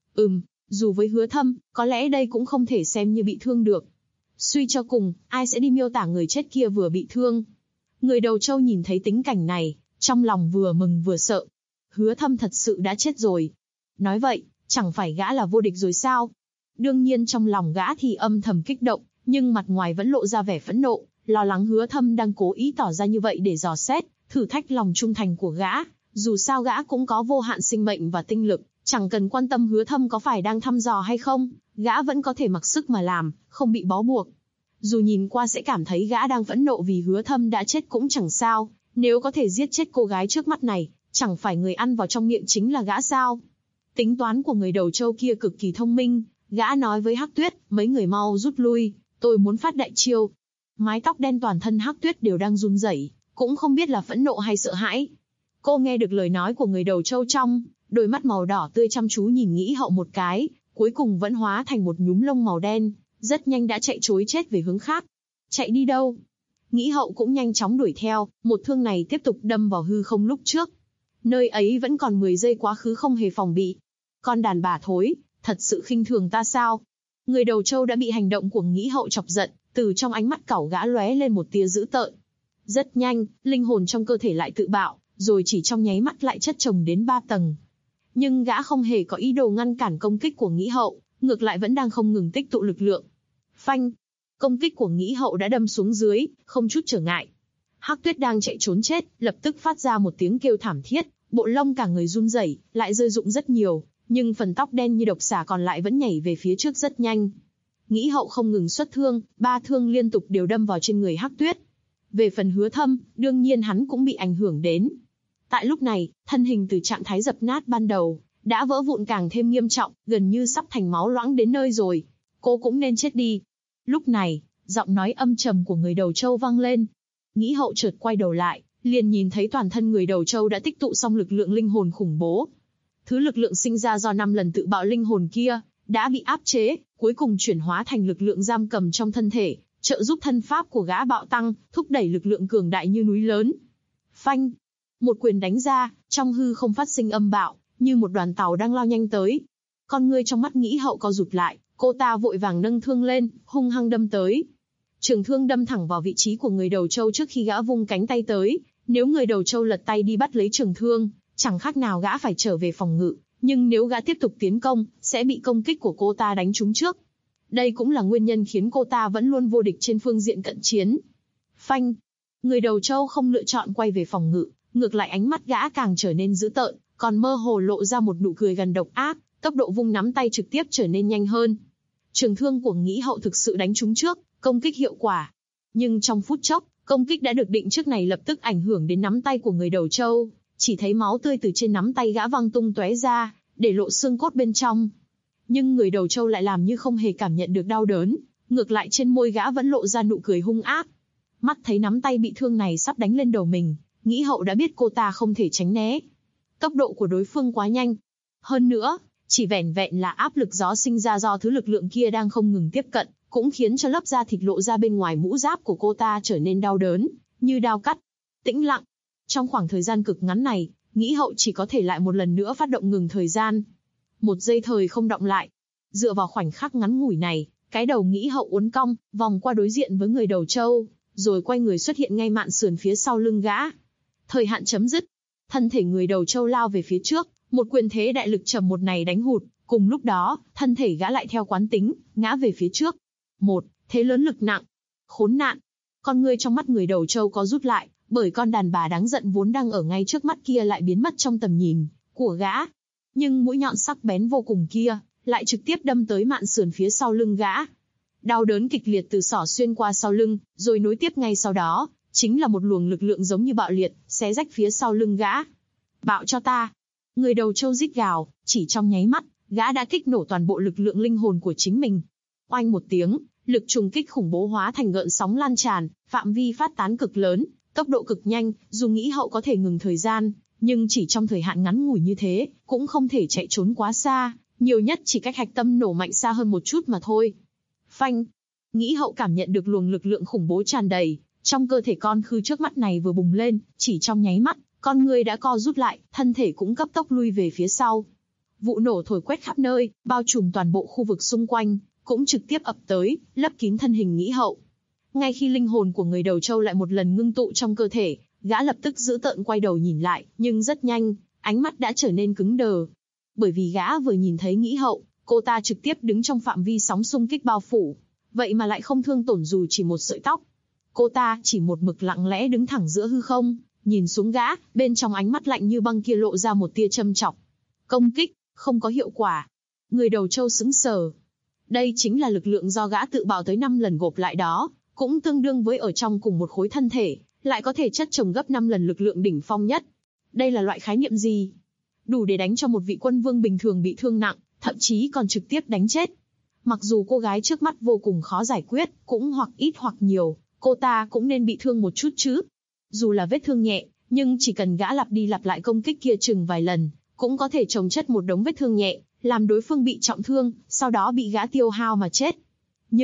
Dù với Hứa Thâm, có lẽ đây cũng không thể xem như bị thương được. Suy cho cùng, ai sẽ đi miêu tả người chết kia vừa bị thương? Người đầu trâu nhìn thấy tính cảnh này, trong lòng vừa mừng vừa sợ. Hứa Thâm thật sự đã chết rồi. Nói vậy, chẳng phải gã là vô địch rồi sao? Đương nhiên trong lòng gã thì âm thầm kích động, nhưng mặt ngoài vẫn lộ ra vẻ phẫn nộ, lo lắng Hứa Thâm đang cố ý tỏ ra như vậy để dò xét, thử thách lòng trung thành của gã. Dù sao gã cũng có vô hạn sinh mệnh và tinh lực, chẳng cần quan tâm Hứa Thâm có phải đang thăm dò hay không, gã vẫn có thể mặc sức mà làm, không bị bó buộc. Dù nhìn qua sẽ cảm thấy gã đang phẫn nộ vì Hứa Thâm đã chết cũng chẳng sao, nếu có thể giết chết cô gái trước mắt này, chẳng phải người ăn vào trong miệng chính là gã sao? Tính toán của người đầu trâu kia cực kỳ thông minh, gã nói với Hắc Tuyết, mấy người mau rút lui, tôi muốn phát đại chiêu. Mái tóc đen toàn thân Hắc Tuyết đều đang run rẩy, cũng không biết là phẫn nộ hay sợ hãi. Cô nghe được lời nói của người đầu trâu trong, đôi mắt màu đỏ tươi chăm chú nhìn Nghĩ hậu một cái, cuối cùng vẫn hóa thành một nhúm lông màu đen, rất nhanh đã chạy trối chết về hướng khác. Chạy đi đâu? Nghĩ hậu cũng nhanh chóng đuổi theo, một thương này tiếp tục đâm vào hư không lúc trước. Nơi ấy vẫn còn 10 giây quá khứ không hề phòng bị. Con đàn bà thối, thật sự khinh thường ta sao? Người đầu trâu đã bị hành động của Nghĩ hậu chọc giận, từ trong ánh mắt cẩu gã lóe lên một tia dữ tợn. Rất nhanh, linh hồn trong cơ thể lại tự bạo, rồi chỉ trong nháy mắt lại chất chồng đến 3 tầng. Nhưng gã không hề có ý đồ ngăn cản công kích của Nghĩ hậu, ngược lại vẫn đang không ngừng tích tụ lực lượng. Phanh! Công kích của Nghĩ hậu đã đâm xuống dưới, không chút trở ngại. Hắc Tuyết đang chạy trốn chết, lập tức phát ra một tiếng kêu thảm thiết, bộ lông cả người run rẩy, lại rơi rụng rất nhiều, nhưng phần tóc đen như độc xà còn lại vẫn nhảy về phía trước rất nhanh. Nghĩ hậu không ngừng xuất thương, 3 thương liên tục đều đâm vào trên người Hắc Tuyết. Về phần Hứa Thâm, đương nhiên hắn cũng bị ảnh hưởng đến. Tại lúc này, thân hình từ trạng thái dập nát ban đầu, đã vỡ vụn càng thêm nghiêm trọng, gần như sắp thành máu loãng đến nơi rồi. Cô cũng nên chết đi. Lúc này, giọng nói âm trầm của người đầu trâu vang lên. Nghĩ hậu chợt quay đầu lại, liền nhìn thấy toàn thân người đầu trâu đã tích tụ xong lực lượng linh hồn khủng bố. Thứ lực lượng sinh ra do 5 lần tự bạo linh hồn kia, đã bị áp chế, cuối cùng chuyển hóa thành lực lượng giam cầm trong thân thể, trợ giúp thân pháp của gã bạo tăng, thúc đẩy lực lượng cường đại như núi lớn. Phanh! Một quyền đánh ra, trong hư không phát sinh âm bạo, như một đoàn tàu đang lao nhanh tới. Con ngươi trong mắt Nghĩ hậu co rụt lại, cô ta vội vàng nâng thương lên, hung hăng đâm tới. Trường thương đâm thẳng vào vị trí của người đầu trâu trước khi gã vung cánh tay tới. Nếu người đầu trâu lật tay đi bắt lấy trường thương, chẳng khác nào gã phải trở về phòng ngự. Nhưng nếu gã tiếp tục tiến công, sẽ bị công kích của cô ta đánh trúng trước. Đây cũng là nguyên nhân khiến cô ta vẫn luôn vô địch trên phương diện cận chiến. Phanh! Người đầu trâu không lựa chọn quay về phòng ngự, ngược lại ánh mắt gã càng trở nên dữ tợn, còn mơ hồ lộ ra một nụ cười gần độc ác, tốc độ vung nắm tay trực tiếp trở nên nhanh hơn. Trường thương của Nghĩ hậu thực sự đánh trúng trước, công kích hiệu quả. Nhưng trong phút chốc, công kích đã được định trước này lập tức ảnh hưởng đến nắm tay của người đầu trâu, chỉ thấy máu tươi từ trên nắm tay gã văng tung tóe ra, để lộ xương cốt bên trong. Nhưng người đầu trâu lại làm như không hề cảm nhận được đau đớn, ngược lại trên môi gã vẫn lộ ra nụ cười hung ác. Mắt thấy nắm tay bị thương này sắp đánh lên đầu mình, Nghĩ hậu đã biết cô ta không thể tránh né. Tốc độ của đối phương quá nhanh. Hơn nữa, chỉ vẻn vẹn là áp lực gió sinh ra do thứ lực lượng kia đang không ngừng tiếp cận, cũng khiến cho lớp da thịt lộ ra bên ngoài mũ giáp của cô ta trở nên đau đớn, như đao cắt. Tĩnh lặng. Trong khoảng thời gian cực ngắn này, Nghĩ hậu chỉ có thể lại một lần nữa phát động ngừng thời gian. 1 giây thời không động lại. Dựa vào khoảnh khắc ngắn ngủi này, cái đầu Nghĩ hậu uốn cong, vòng qua đối diện với người đầu trâu, rồi quay người xuất hiện ngay mạn sườn phía sau lưng gã. Thời hạn chấm dứt. Thân thể người đầu trâu lao về phía trước, một quyền thế đại lực trầm một này đánh hụt, cùng lúc đó, thân thể gã lại theo quán tính, ngã về phía trước. Một, thế lớn lực nặng. Khốn nạn. Con ngươi trong mắt người đầu trâu có rút lại, bởi con đàn bà đáng giận vốn đang ở ngay trước mắt kia lại biến mất trong tầm nhìn của gã. Nhưng mũi nhọn sắc bén vô cùng kia, lại trực tiếp đâm tới mạn sườn phía sau lưng gã. Đau đớn kịch liệt từ xỏ xuyên qua sau lưng, rồi nối tiếp ngay sau đó, chính là một luồng lực lượng giống như bạo liệt, xé rách phía sau lưng gã. Bạo cho ta! Người đầu trâu rít gào, chỉ trong nháy mắt, gã đã kích nổ toàn bộ lực lượng linh hồn của chính mình. Oanh một tiếng, lực trùng kích khủng bố hóa thành gợn sóng lan tràn, phạm vi phát tán cực lớn, tốc độ cực nhanh, dù Nghĩ hậu có thể ngừng thời gian, nhưng chỉ trong thời hạn ngắn ngủi như thế, cũng không thể chạy trốn quá xa, nhiều nhất chỉ cách hạch tâm nổ mạnh xa hơn một chút mà thôi. Phanh! Nghĩ hậu cảm nhận được luồng lực lượng khủng bố tràn đầy, trong cơ thể con khư trước mắt này vừa bùng lên, chỉ trong nháy mắt, con người đã co rút lại, thân thể cũng cấp tốc lui về phía sau. Vụ nổ thổi quét khắp nơi, bao trùm toàn bộ khu vực xung quanh, cũng trực tiếp ập tới, lấp kín thân hình Nghĩ hậu. Ngay khi linh hồn của người đầu trâu lại một lần ngưng tụ trong cơ thể, gã lập tức dữ tợn quay đầu nhìn lại, nhưng rất nhanh, ánh mắt đã trở nên cứng đờ. Bởi vì gã vừa nhìn thấy Nghĩ hậu, cô ta trực tiếp đứng trong phạm vi sóng xung kích bao phủ, vậy mà lại không thương tổn dù chỉ một sợi tóc. Cô ta chỉ một mực lặng lẽ đứng thẳng giữa hư không, nhìn xuống gã, bên trong ánh mắt lạnh như băng kia lộ ra một tia châm chọc. Công kích, không có hiệu quả. Người đầu trâu sững sờ. Đây chính là lực lượng do gã tự bạo tới 5 lần gộp lại đó, cũng tương đương với ở trong cùng một khối thân thể, lại có thể chất chồng gấp 5 lần lực lượng đỉnh phong nhất. Đây là loại khái niệm gì? Đủ để đánh cho một vị quân vương bình thường bị thương nặng, thậm chí còn trực tiếp đánh chết. Mặc dù cô gái trước mắt vô cùng khó giải quyết, cũng hoặc ít hoặc nhiều, cô ta cũng nên bị thương một chút chứ. Dù là vết thương nhẹ, nhưng chỉ cần gã lặp đi lặp lại công kích kia chừng vài lần, cũng có thể chồng chất một đống vết thương nhẹ, làm đối phương bị trọng thương, sau đó bị gã tiêu hao mà chết. Nhưng,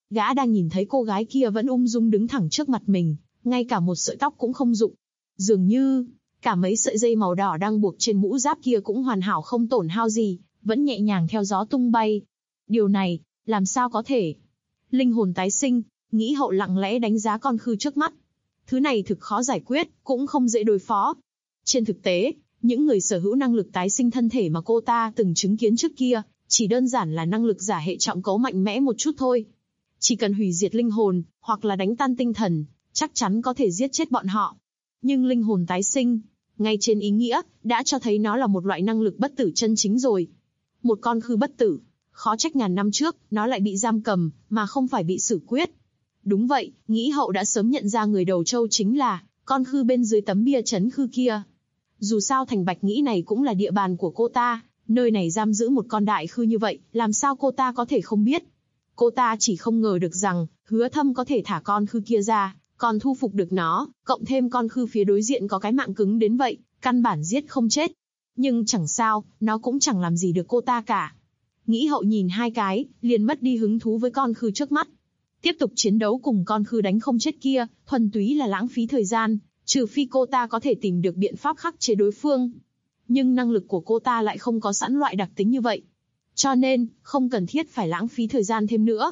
Gã đang nhìn thấy cô gái kia vẫn ung dung đứng thẳng trước mặt mình, ngay cả một sợi tóc cũng không rụng. Dường như, cả mấy sợi dây màu đỏ đang buộc trên mũ giáp kia cũng hoàn hảo không tổn hao gì, vẫn nhẹ nhàng theo gió tung bay. Điều này, làm sao có thể? Linh hồn tái sinh, Nghĩ Hậu lặng lẽ đánh giá con khư trước mắt. Thứ này thực khó giải quyết, cũng không dễ đối phó. Trên thực tế, những người sở hữu năng lực tái sinh thân thể mà cô ta từng chứng kiến trước kia, chỉ đơn giản là năng lực giả hệ trọng cấu mạnh mẽ một chút thôi. Chỉ cần hủy diệt linh hồn, hoặc là đánh tan tinh thần, chắc chắn có thể giết chết bọn họ. Nhưng linh hồn tái sinh, ngay trên ý nghĩa, đã cho thấy nó là một loại năng lực bất tử chân chính rồi. Một con khư bất tử, khó trách ngàn năm trước, nó lại bị giam cầm, mà không phải bị xử quyết. Đúng vậy, Nghĩ Hậu đã sớm nhận ra người đầu trâu chính là con khư bên dưới tấm bia trấn khư kia. Dù sao thành Bạch Nghĩ này cũng là địa bàn của cô ta, nơi này giam giữ một con đại khư như vậy, làm sao cô ta có thể không biết. Cô ta chỉ không ngờ được rằng, Hứa Thâm có thể thả con khư kia ra, còn thu phục được nó, cộng thêm con khư phía đối diện có cái mạng cứng đến vậy, căn bản giết không chết. Nhưng chẳng sao, nó cũng chẳng làm gì được cô ta cả. Nghĩ Hậu nhìn hai cái, liền mất đi hứng thú với con khư trước mắt. Tiếp tục chiến đấu cùng con khư đánh không chết kia, thuần túy là lãng phí thời gian, trừ phi cô ta có thể tìm được biện pháp khắc chế đối phương. Nhưng năng lực của cô ta lại không có sẵn loại đặc tính như vậy. Cho nên, không cần thiết phải lãng phí thời gian thêm nữa.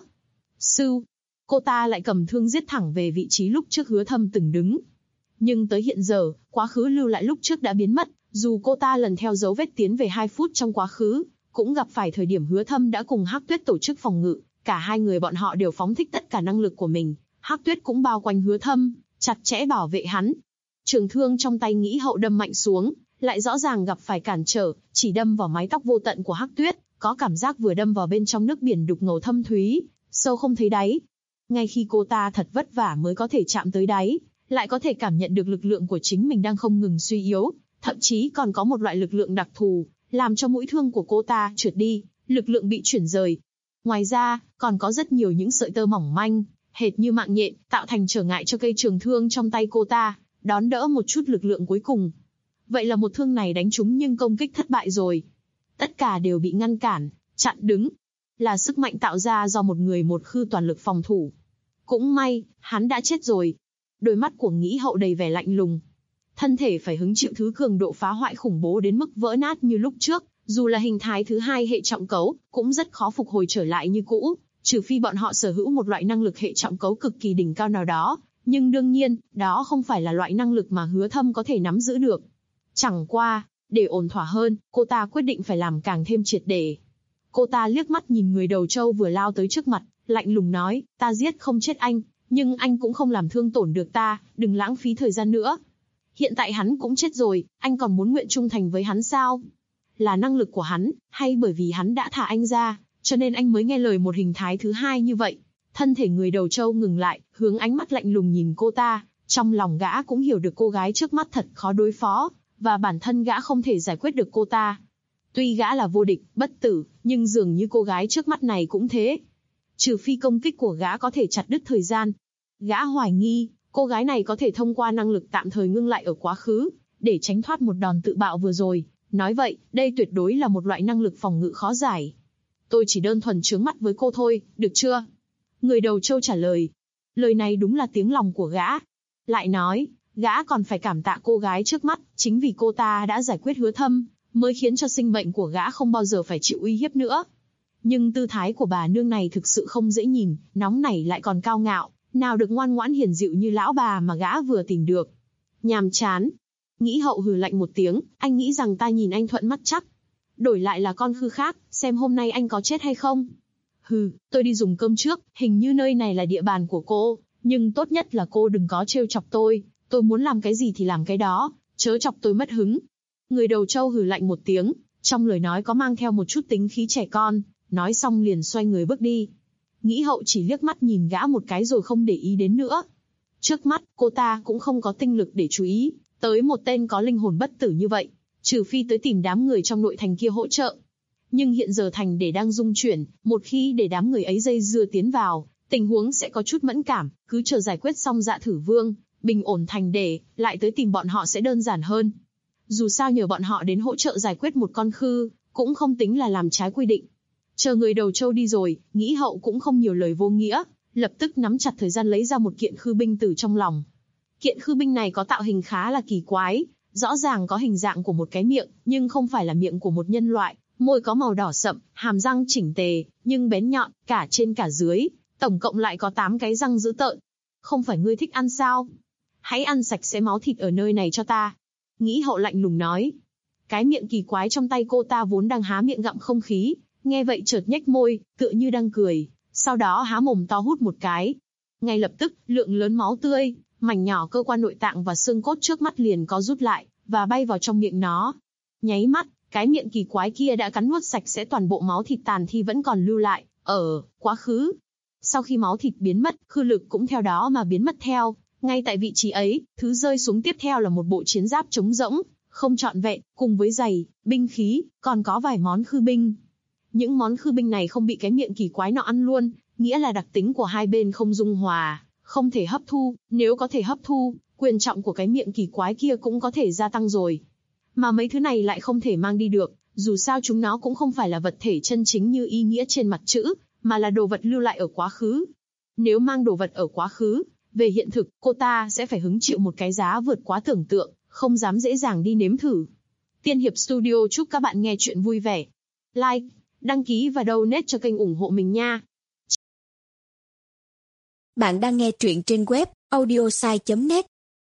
Cô ta lại cầm thương giết thẳng về vị trí lúc trước Hứa Thâm từng đứng. Nhưng tới hiện giờ, quá khứ lưu lại lúc trước đã biến mất, dù cô ta lần theo dấu vết tiến về 2 phút trong quá khứ, cũng gặp phải thời điểm Hứa Thâm đã cùng Hắc Tuyết tổ chức phòng ngự, cả hai người bọn họ đều phóng thích tất cả năng lực của mình, Hắc Tuyết cũng bao quanh Hứa Thâm, chặt chẽ bảo vệ hắn. Trường thương trong tay Nghĩ Hậu đâm mạnh xuống, lại rõ ràng gặp phải cản trở, chỉ đâm vào mái tóc vô tận của Hắc Tuyết, có cảm giác vừa đâm vào bên trong nước biển đục ngầu thâm thúy, sâu không thấy đáy. Ngay khi cô ta thật vất vả mới có thể chạm tới đáy, lại có thể cảm nhận được lực lượng của chính mình đang không ngừng suy yếu, thậm chí còn có một loại lực lượng đặc thù, làm cho mũi thương của cô ta trượt đi, lực lượng bị chuyển rời. Ngoài ra, còn có rất nhiều những sợi tơ mỏng manh, hệt như mạng nhện, tạo thành trở ngại cho cây trường thương trong tay cô ta, đón đỡ một chút lực lượng cuối cùng. Vậy là một thương này đánh trúng nhưng công kích thất bại rồi. Tất cả đều bị ngăn cản, chặn đứng. Là sức mạnh tạo ra do một người một khư toàn lực phòng thủ. Cũng may, hắn đã chết rồi. Đôi mắt của Nghĩ Hậu đầy vẻ lạnh lùng. Thân thể phải hứng chịu thứ cường độ phá hoại khủng bố đến mức vỡ nát như lúc trước, dù là hình thái thứ hai hệ trọng cấu, cũng rất khó phục hồi trở lại như cũ, trừ phi bọn họ sở hữu một loại năng lực hệ trọng cấu cực kỳ đỉnh cao nào đó. Nhưng đương nhiên, đó không phải là loại năng lực mà Hứa Thâm có thể nắm giữ được. Chẳng qua, để ổn thỏa hơn, cô ta quyết định phải làm càng thêm triệt để. Cô ta liếc mắt nhìn người đầu trâu vừa lao tới trước mặt, lạnh lùng nói, ta giết không chết anh, nhưng anh cũng không làm thương tổn được ta, đừng lãng phí thời gian nữa. Hiện tại hắn cũng chết rồi, anh còn muốn nguyện trung thành với hắn sao? Là năng lực của hắn, hay bởi vì hắn đã thả anh ra, cho nên anh mới nghe lời một hình thái thứ hai như vậy? Thân thể người đầu trâu ngừng lại, hướng ánh mắt lạnh lùng nhìn cô ta, trong lòng gã cũng hiểu được cô gái trước mắt thật khó đối phó, và bản thân gã không thể giải quyết được cô ta. Tuy gã là vô địch, bất tử, nhưng dường như cô gái trước mắt này cũng thế. Trừ phi công kích của gã có thể chặt đứt thời gian. Gã hoài nghi, cô gái này có thể thông qua năng lực tạm thời ngưng lại ở quá khứ, để tránh thoát một đòn tự bạo vừa rồi. Nói vậy, đây tuyệt đối là một loại năng lực phòng ngự khó giải. Tôi chỉ đơn thuần chướng mắt với cô thôi, được chưa? Người đầu trâu trả lời. Lời này đúng là tiếng lòng của gã. Lại nói, gã còn phải cảm tạ cô gái trước mắt, chính vì cô ta đã giải quyết Hứa Thâm, mới khiến cho sinh mệnh của gã không bao giờ phải chịu uy hiếp nữa. Nhưng tư thái của bà nương này thực sự không dễ nhìn, nóng nảy lại còn cao ngạo, nào được ngoan ngoãn hiền dịu như lão bà mà gã vừa tìm được. Nhàm chán. Nghĩ Hậu hừ lạnh một tiếng, anh nghĩ rằng ta nhìn anh thuận mắt chắc. Đổi lại là con khư khác, xem hôm nay anh có chết hay không. Hừ, tôi đi dùng cơm trước, hình như nơi này là địa bàn của cô, nhưng tốt nhất là cô đừng có trêu chọc tôi muốn làm cái gì thì làm cái đó, chớ chọc tôi mất hứng. Người đầu trâu hừ lạnh một tiếng, trong lời nói có mang theo một chút tính khí trẻ con, nói xong liền xoay người bước đi. Nghĩ Hậu chỉ liếc mắt nhìn gã một cái rồi không để ý đến nữa. Trước mắt, cô ta cũng không có tinh lực để chú ý tới một tên có linh hồn bất tử như vậy, trừ phi tới tìm đám người trong nội thành kia hỗ trợ. Nhưng hiện giờ thành để đang rung chuyển, một khi để đám người ấy dây dưa tiến vào, tình huống sẽ có chút mẫn cảm, cứ chờ giải quyết xong Dạ Thử Vương, bình ổn thành để, lại tới tìm bọn họ sẽ đơn giản hơn. Dù sao nhờ bọn họ đến hỗ trợ giải quyết một con khư, cũng không tính là làm trái quy định. Chờ người đầu trâu đi rồi, Nghĩ Hậu cũng không nhiều lời vô nghĩa, lập tức nắm chặt thời gian lấy ra một kiện khư binh từ trong lòng. Kiện khư binh này có tạo hình khá là kỳ quái, rõ ràng có hình dạng của một cái miệng, nhưng không phải là miệng của một nhân loại, môi có màu đỏ sậm, hàm răng chỉnh tề, nhưng bén nhọn, cả trên cả dưới, tổng cộng lại có 8 cái răng dữ tợn. Không phải ngươi thích ăn sao? Hãy ăn sạch sẽ máu thịt ở nơi này cho ta. Nghĩ Hậu lạnh lùng nói. Cái miệng kỳ quái trong tay cô ta vốn đang há miệng gặm không khí, nghe vậy chợt nhếch môi, tựa như đang cười, sau đó há mồm to hút một cái. Ngay lập tức, lượng lớn máu tươi, mảnh nhỏ cơ quan nội tạng và xương cốt trước mắt liền có rút lại, và bay vào trong miệng nó. Nháy mắt, cái miệng kỳ quái kia đã cắn nuốt sạch sẽ toàn bộ máu thịt tàn thi vẫn còn lưu lại, ở quá khứ. Sau khi máu thịt biến mất, khư lực cũng theo đó mà biến mất theo. Ngay tại vị trí ấy, thứ rơi xuống tiếp theo là một bộ chiến giáp trống rỗng, không trọn vẹn, cùng với giày, binh khí, còn có vài món khư binh. Những món khư binh này không bị cái miệng kỳ quái nọ ăn luôn, nghĩa là đặc tính của hai bên không dung hòa, không thể hấp thu, nếu có thể hấp thu, quyền trọng của cái miệng kỳ quái kia cũng có thể gia tăng rồi. Mà mấy thứ này lại không thể mang đi được, dù sao chúng nó cũng không phải là vật thể chân chính như ý nghĩa trên mặt chữ, mà là đồ vật lưu lại ở quá khứ. Nếu mang đồ vật ở quá khứ, về hiện thực, cô ta sẽ phải hứng chịu một cái giá vượt quá tưởng tượng, không dám dễ dàng đi nếm thử. Tiên Hiệp Studio chúc các bạn nghe chuyện vui vẻ. Like, đăng ký và donate cho kênh ủng hộ mình nha. Bạn đang nghe truyện trên web audiosai.net.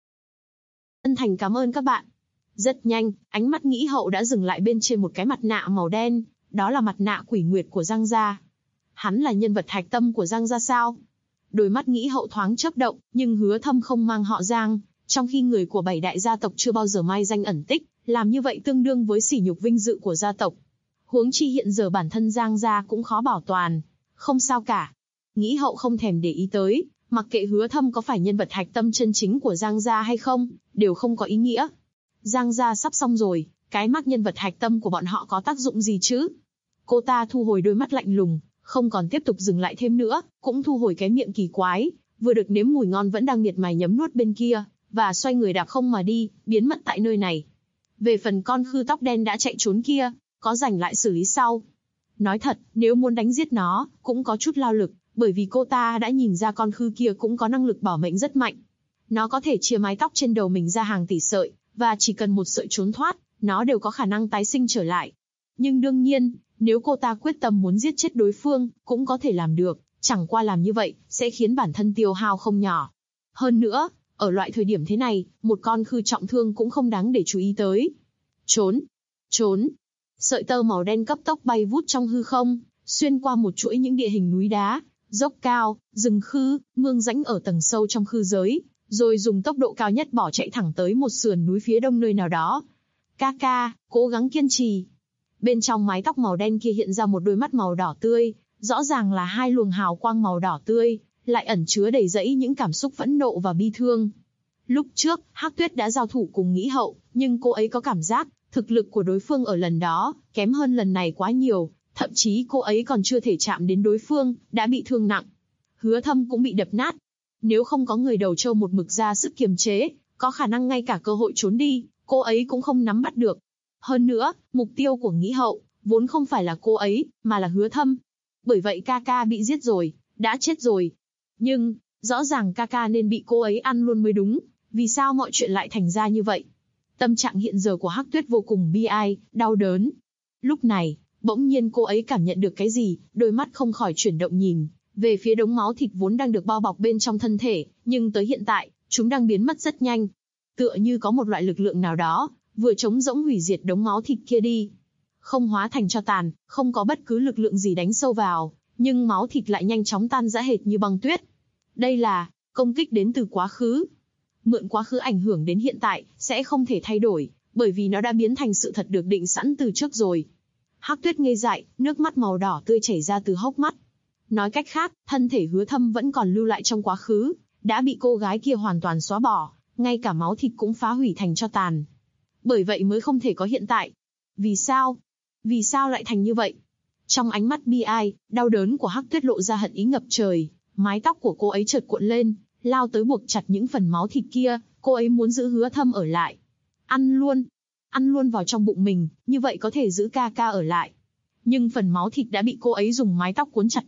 Ân thành cảm ơn các bạn. Rất nhanh, ánh mắt Nghĩ Hậu đã dừng lại bên trên một cái mặt nạ màu đen, đó là mặt nạ Quỷ Nguyệt của Giang gia. Hắn là nhân vật hạch tâm của Giang gia sao? Đôi mắt Nghĩ Hậu thoáng chớp động, nhưng Hứa Thâm không mang họ Giang, trong khi người của 7 đại gia tộc chưa bao giờ mai danh ẩn tích, làm như vậy tương đương với sỉ nhục vinh dự của gia tộc. Huống chi hiện giờ bản thân Giang gia cũng khó bảo toàn, không sao cả. Nghĩ Hậu không thèm để ý tới, mặc kệ Hứa Thâm có phải nhân vật hạch tâm chân chính của Giang gia hay không, đều không có ý nghĩa. Giang gia sắp xong rồi, cái mắt nhân vật hạch tâm của bọn họ có tác dụng gì chứ? Cô ta thu hồi đôi mắt lạnh lùng, không còn tiếp tục dừng lại thêm nữa, cũng thu hồi cái miệng kỳ quái, vừa được nếm mùi ngon vẫn đang miệt mài nhấm nuốt bên kia, và xoay người đạp không mà đi, biến mất tại nơi này. Về phần con khư tóc đen đã chạy trốn kia, có rảnh lại xử lý sau. Nói thật, nếu muốn đánh giết nó, cũng có chút lao lực, bởi vì cô ta đã nhìn ra con khư kia cũng có năng lực bảo mệnh rất mạnh. Nó có thể chia mái tóc trên đầu mình ra hàng tỷ sợi, và chỉ cần một sợi trốn thoát, nó đều có khả năng tái sinh trở lại. Nhưng đương nhiên, nếu cô ta quyết tâm muốn giết chết đối phương, cũng có thể làm được, chẳng qua làm như vậy, sẽ khiến bản thân tiêu hao không nhỏ. Hơn nữa, ở loại thời điểm thế này, một con khư trọng thương cũng không đáng để chú ý tới. Trốn! Trốn! Sợi tơ màu đen cấp tốc bay vút trong hư không, xuyên qua một chuỗi những địa hình núi đá, dốc cao, rừng khư, mương rãnh ở tầng sâu trong khư giới, rồi dùng tốc độ cao nhất bỏ chạy thẳng tới một sườn núi phía đông nơi nào đó. Ca, cố gắng kiên trì. Bên trong mái tóc màu đen kia hiện ra một đôi mắt màu đỏ tươi, rõ ràng là hai luồng hào quang màu đỏ tươi, lại ẩn chứa đầy rẫy những cảm xúc phẫn nộ và bi thương. Lúc trước, Hắc Tuyết đã giao thủ cùng Nghĩ Hậu, nhưng cô ấy có cảm giác, thực lực của đối phương ở lần đó, kém hơn lần này quá nhiều, thậm chí cô ấy còn chưa thể chạm đến đối phương, đã bị thương nặng. Hứa Thâm cũng bị đập nát. Nếu không có người đầu trâu một mực ra sức kiềm chế, có khả năng ngay cả cơ hội trốn đi, cô ấy cũng không nắm bắt được. Hơn nữa, mục tiêu của Nghĩ Hậu, vốn không phải là cô ấy, mà là Hứa Thâm. Bởi vậy ca bị giết rồi, đã chết rồi. Nhưng, rõ ràng ca nên bị cô ấy ăn luôn mới đúng, vì sao mọi chuyện lại thành ra như vậy? Tâm trạng hiện giờ của Hắc Tuyết vô cùng bi ai, đau đớn. Lúc này, bỗng nhiên cô ấy cảm nhận được cái gì, đôi mắt không khỏi chuyển động nhìn về phía đống máu thịt vốn đang được bao bọc bên trong thân thể, nhưng tới hiện tại, chúng đang biến mất rất nhanh. Tựa như có một loại lực lượng nào đó, vừa trống rỗng hủy diệt đống máu thịt kia đi. Không hóa thành tro tàn, không có bất cứ lực lượng gì đánh sâu vào, nhưng máu thịt lại nhanh chóng tan rã hệt như băng tuyết. Đây là công kích đến từ quá khứ. Mượn quá khứ ảnh hưởng đến hiện tại, sẽ không thể thay đổi, bởi vì nó đã biến thành sự thật được định sẵn từ trước rồi. Hắc Tuyết ngây dại, nước mắt màu đỏ tươi chảy ra từ hốc mắt. Nói cách khác, thân thể Hứa Thâm vẫn còn lưu lại trong quá khứ, đã bị cô gái kia hoàn toàn xóa bỏ, ngay cả máu thịt cũng phá hủy thành tro tàn. Bởi vậy mới không thể có hiện tại. Vì sao? Vì sao lại thành như vậy? Trong ánh mắt bi ai, đau đớn của Hắc Tuyết lộ ra hận ý ngập trời, mái tóc của cô ấy chợt cuộn lên, lao tới buộc chặt những phần máu thịt kia, cô ấy muốn giữ Hứa Thâm ở lại. Ăn luôn vào trong bụng mình, như vậy có thể giữ ca ở lại. Nhưng phần máu thịt đã bị cô ấy dùng mái tóc cuốn chặt lại,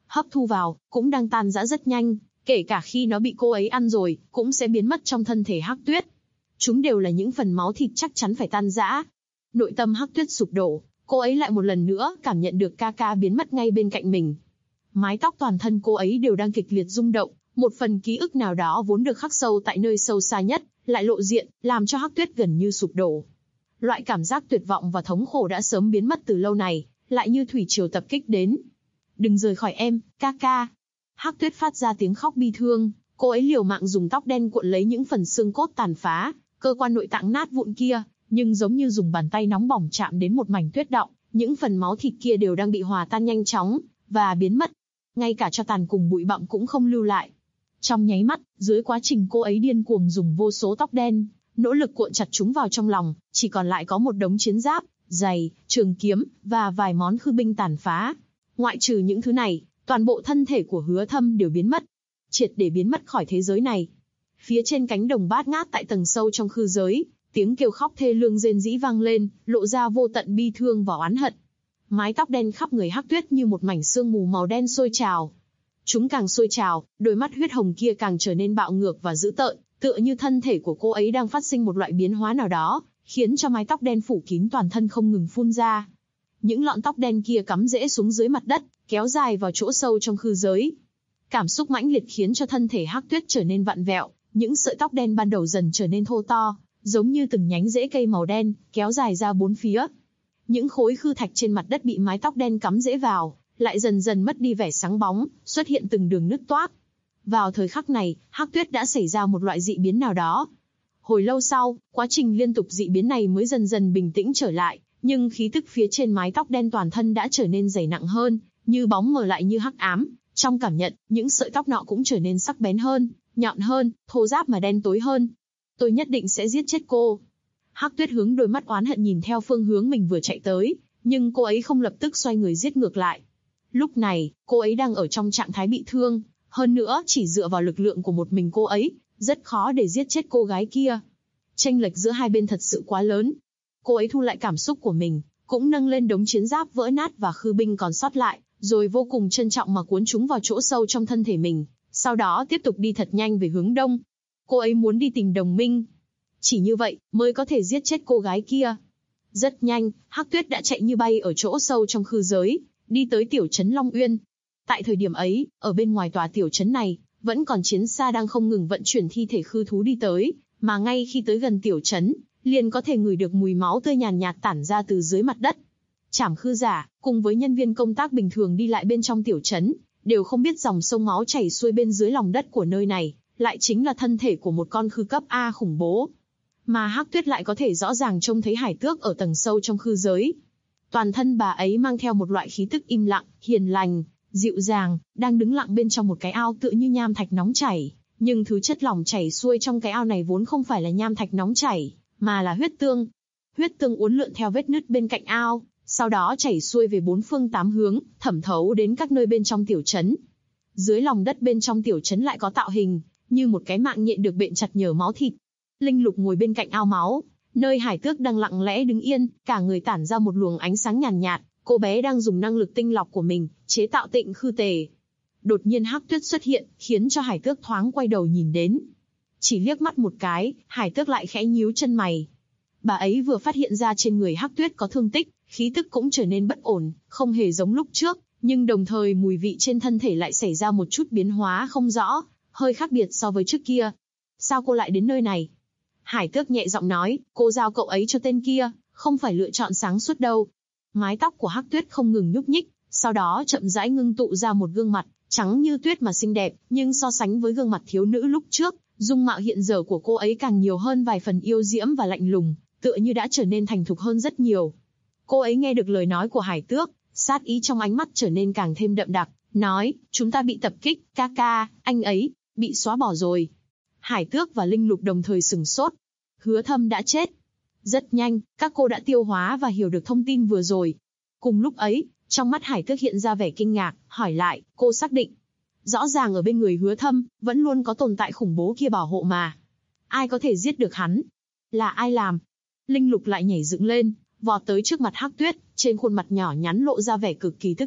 hấp thu vào, cũng đang tan rã rất nhanh, kể cả khi nó bị cô ấy ăn rồi, cũng sẽ biến mất trong thân thể Hắc Tuyết. Chúng đều là những phần máu thịt chắc chắn phải tan rã. Nội tâm Hắc Tuyết sụp đổ, cô ấy lại một lần nữa cảm nhận được ca ca biến mất ngay bên cạnh mình. Mái tóc toàn thân cô ấy đều đang kịch liệt rung động, một phần ký ức nào đó vốn được khắc sâu tại nơi sâu xa nhất, lại lộ diện, làm cho Hắc Tuyết gần như sụp đổ. Loại cảm giác tuyệt vọng và thống khổ đã sớm biến mất từ lâu này, lại như thủy triều tập kích đến. Đừng rời khỏi em, ca ca. Hắc Tuyết phát ra tiếng khóc bi thương, cô ấy liều mạng dùng tóc đen cuộn lấy những phần xương cốt tàn phá, cơ quan nội tạng nát vụn kia, nhưng giống như dùng bàn tay nóng bỏng chạm đến một mảnh tuyết đọng, những phần máu thịt kia đều đang bị hòa tan nhanh chóng, và biến mất. Ngay cả tro tàn cùng bụi bặm cũng không lưu lại. Trong nháy mắt, dưới quá trình cô ấy điên cuồng dùng vô số tóc đen, nỗ lực cuộn chặt chúng vào trong lòng, chỉ còn lại có một đống chiến giáp, giày, trường kiếm, và vài món khư binh tàn phá. Ngoại trừ những thứ này, toàn bộ thân thể của Hứa Thâm đều biến mất. Triệt để biến mất khỏi thế giới này. Phía trên cánh đồng bát ngát tại tầng sâu trong khư giới, tiếng kêu khóc thê lương rên rĩ vang lên, lộ ra vô tận bi thương và oán hận. Mái tóc đen khắp người Hắc Tuyết như một mảnh sương mù màu đen sôi trào. Chúng càng sôi trào, đôi mắt huyết hồng kia càng trở nên bạo ngược và dữ tợn, tựa như thân thể của cô ấy đang phát sinh một loại biến hóa nào đó, khiến cho mái tóc đen phủ kín toàn thân không ngừng phun ra. Những lọn tóc đen kia cắm rễ xuống dưới mặt đất, kéo dài vào chỗ sâu trong khư giới. Cảm xúc mãnh liệt khiến cho thân thể Hắc Tuyết trở nên vặn vẹo, những sợi tóc đen ban đầu dần trở nên thô to, giống như từng nhánh rễ cây màu đen, kéo dài ra bốn phía. Những khối khư thạch trên mặt đất bị mái tóc đen cắm rễ vào, lại dần dần mất đi vẻ sáng bóng, xuất hiện từng đường nứt toác. Vào thời khắc này, Hắc Tuyết đã xảy ra một loại dị biến nào đó. Hồi lâu sau, quá trình liên tục dị biến này mới dần dần bình tĩnh trở lại, nhưng khí tức phía trên mái tóc đen toàn thân đã trở nên dày nặng hơn, như bóng mờ lại như hắc ám. Trong cảm nhận, những sợi tóc nọ cũng trở nên sắc bén hơn, nhọn hơn, thô ráp mà đen tối hơn. Tôi nhất định sẽ giết chết cô. Hắc Tuyết hướng đôi mắt oán hận nhìn theo phương hướng mình vừa chạy tới, nhưng cô ấy không lập tức xoay người giết ngược lại. Lúc này, cô ấy đang ở trong trạng thái bị thương, hơn nữa chỉ dựa vào lực lượng của một mình cô ấy, rất khó để giết chết cô gái kia. Chênh lệch giữa hai bên thật sự quá lớn. Cô ấy thu lại cảm xúc của mình, cũng nâng lên đống chiến giáp vỡ nát và khư binh còn sót lại, rồi vô cùng trân trọng mà cuốn chúng vào chỗ sâu trong thân thể mình, sau đó tiếp tục đi thật nhanh về hướng đông. Cô ấy muốn đi tìm đồng minh. Chỉ như vậy, mới có thể giết chết cô gái kia. Rất nhanh, Hắc Tuyết đã chạy như bay ở chỗ sâu trong khư giới, đi tới tiểu trấn Long Uyên. Tại thời điểm ấy, ở bên ngoài tòa tiểu trấn này, vẫn còn chiến xa đang không ngừng vận chuyển thi thể khư thú đi tới, mà ngay khi tới gần tiểu trấn, liền có thể ngửi được mùi máu tươi nhàn nhạt tản ra từ dưới mặt đất. Trảm khư giả, cùng với nhân viên công tác bình thường đi lại bên trong tiểu trấn, đều không biết dòng sông máu chảy xuôi bên dưới lòng đất của nơi này, lại chính là thân thể của một con khư cấp A khủng bố. Mà Hắc Tuyết lại có thể rõ ràng trông thấy hải tước ở tầng sâu trong khư giới. Toàn thân bà ấy mang theo một loại khí tức im lặng, hiền lành, dịu dàng, đang đứng lặng bên trong một cái ao tựa như nham thạch nóng chảy. Nhưng thứ chất lỏng chảy xuôi trong cái ao này vốn không phải là nham thạch nóng chảy, mà là huyết tương. Huyết tương uốn lượn theo vết nứt bên cạnh ao, sau đó chảy xuôi về bốn phương tám hướng, thẩm thấu đến các nơi bên trong tiểu trấn. Dưới lòng đất bên trong tiểu trấn lại có tạo hình, như một cái mạng nhện được bện chặt nhờ máu thịt. Linh Lục ngồi bên cạnh ao máu, nơi hải tước đang lặng lẽ đứng yên, cả người tản ra một luồng ánh sáng nhàn nhạt. Cô bé đang dùng năng lực tinh lọc của mình, chế tạo tịnh khư tề. Đột nhiên Hắc Tuyết xuất hiện, khiến cho hải tước thoáng quay đầu nhìn đến. Chỉ liếc mắt một cái, hải tước lại khẽ nhíu chân mày. Bà ấy vừa phát hiện ra trên người Hắc Tuyết có thương tích, khí tức cũng trở nên bất ổn, không hề giống lúc trước, nhưng đồng thời mùi vị trên thân thể lại xảy ra một chút biến hóa không rõ, hơi khác biệt so với trước kia. Sao cô lại đến nơi này? Hải tước nhẹ giọng nói, cô giao cậu ấy cho tên kia, không phải lựa chọn sáng suốt đâu. Mái tóc của Hắc Tuyết không ngừng nhúc nhích, sau đó chậm rãi ngưng tụ ra một gương mặt, trắng như tuyết mà xinh đẹp, nhưng so sánh với gương mặt thiếu nữ lúc trước, dung mạo hiện giờ của cô ấy càng nhiều hơn vài phần yêu diễm và lạnh lùng, tựa như đã trở nên thành thục hơn rất nhiều. Cô ấy nghe được lời nói của hải tước, sát ý trong ánh mắt trở nên càng thêm đậm đặc, nói, chúng ta bị tập kích, ca ca, anh ấy, bị xóa bỏ rồi. Hải tước và Linh Lục đồng thời sửng sốt. Hứa Thâm đã chết. Rất nhanh, các cô đã tiêu hóa và hiểu được thông tin vừa rồi. Cùng lúc ấy, trong mắt hải tước hiện ra vẻ kinh ngạc, hỏi lại, cô xác định. Rõ ràng ở bên người Hứa Thâm, vẫn luôn có tồn tại khủng bố kia bảo hộ mà. Ai có thể giết được hắn? Là ai làm? Linh Lục lại nhảy dựng lên, vọt tới trước mặt Hắc Tuyết, trên khuôn mặt nhỏ nhắn lộ ra vẻ cực kỳ tức giận,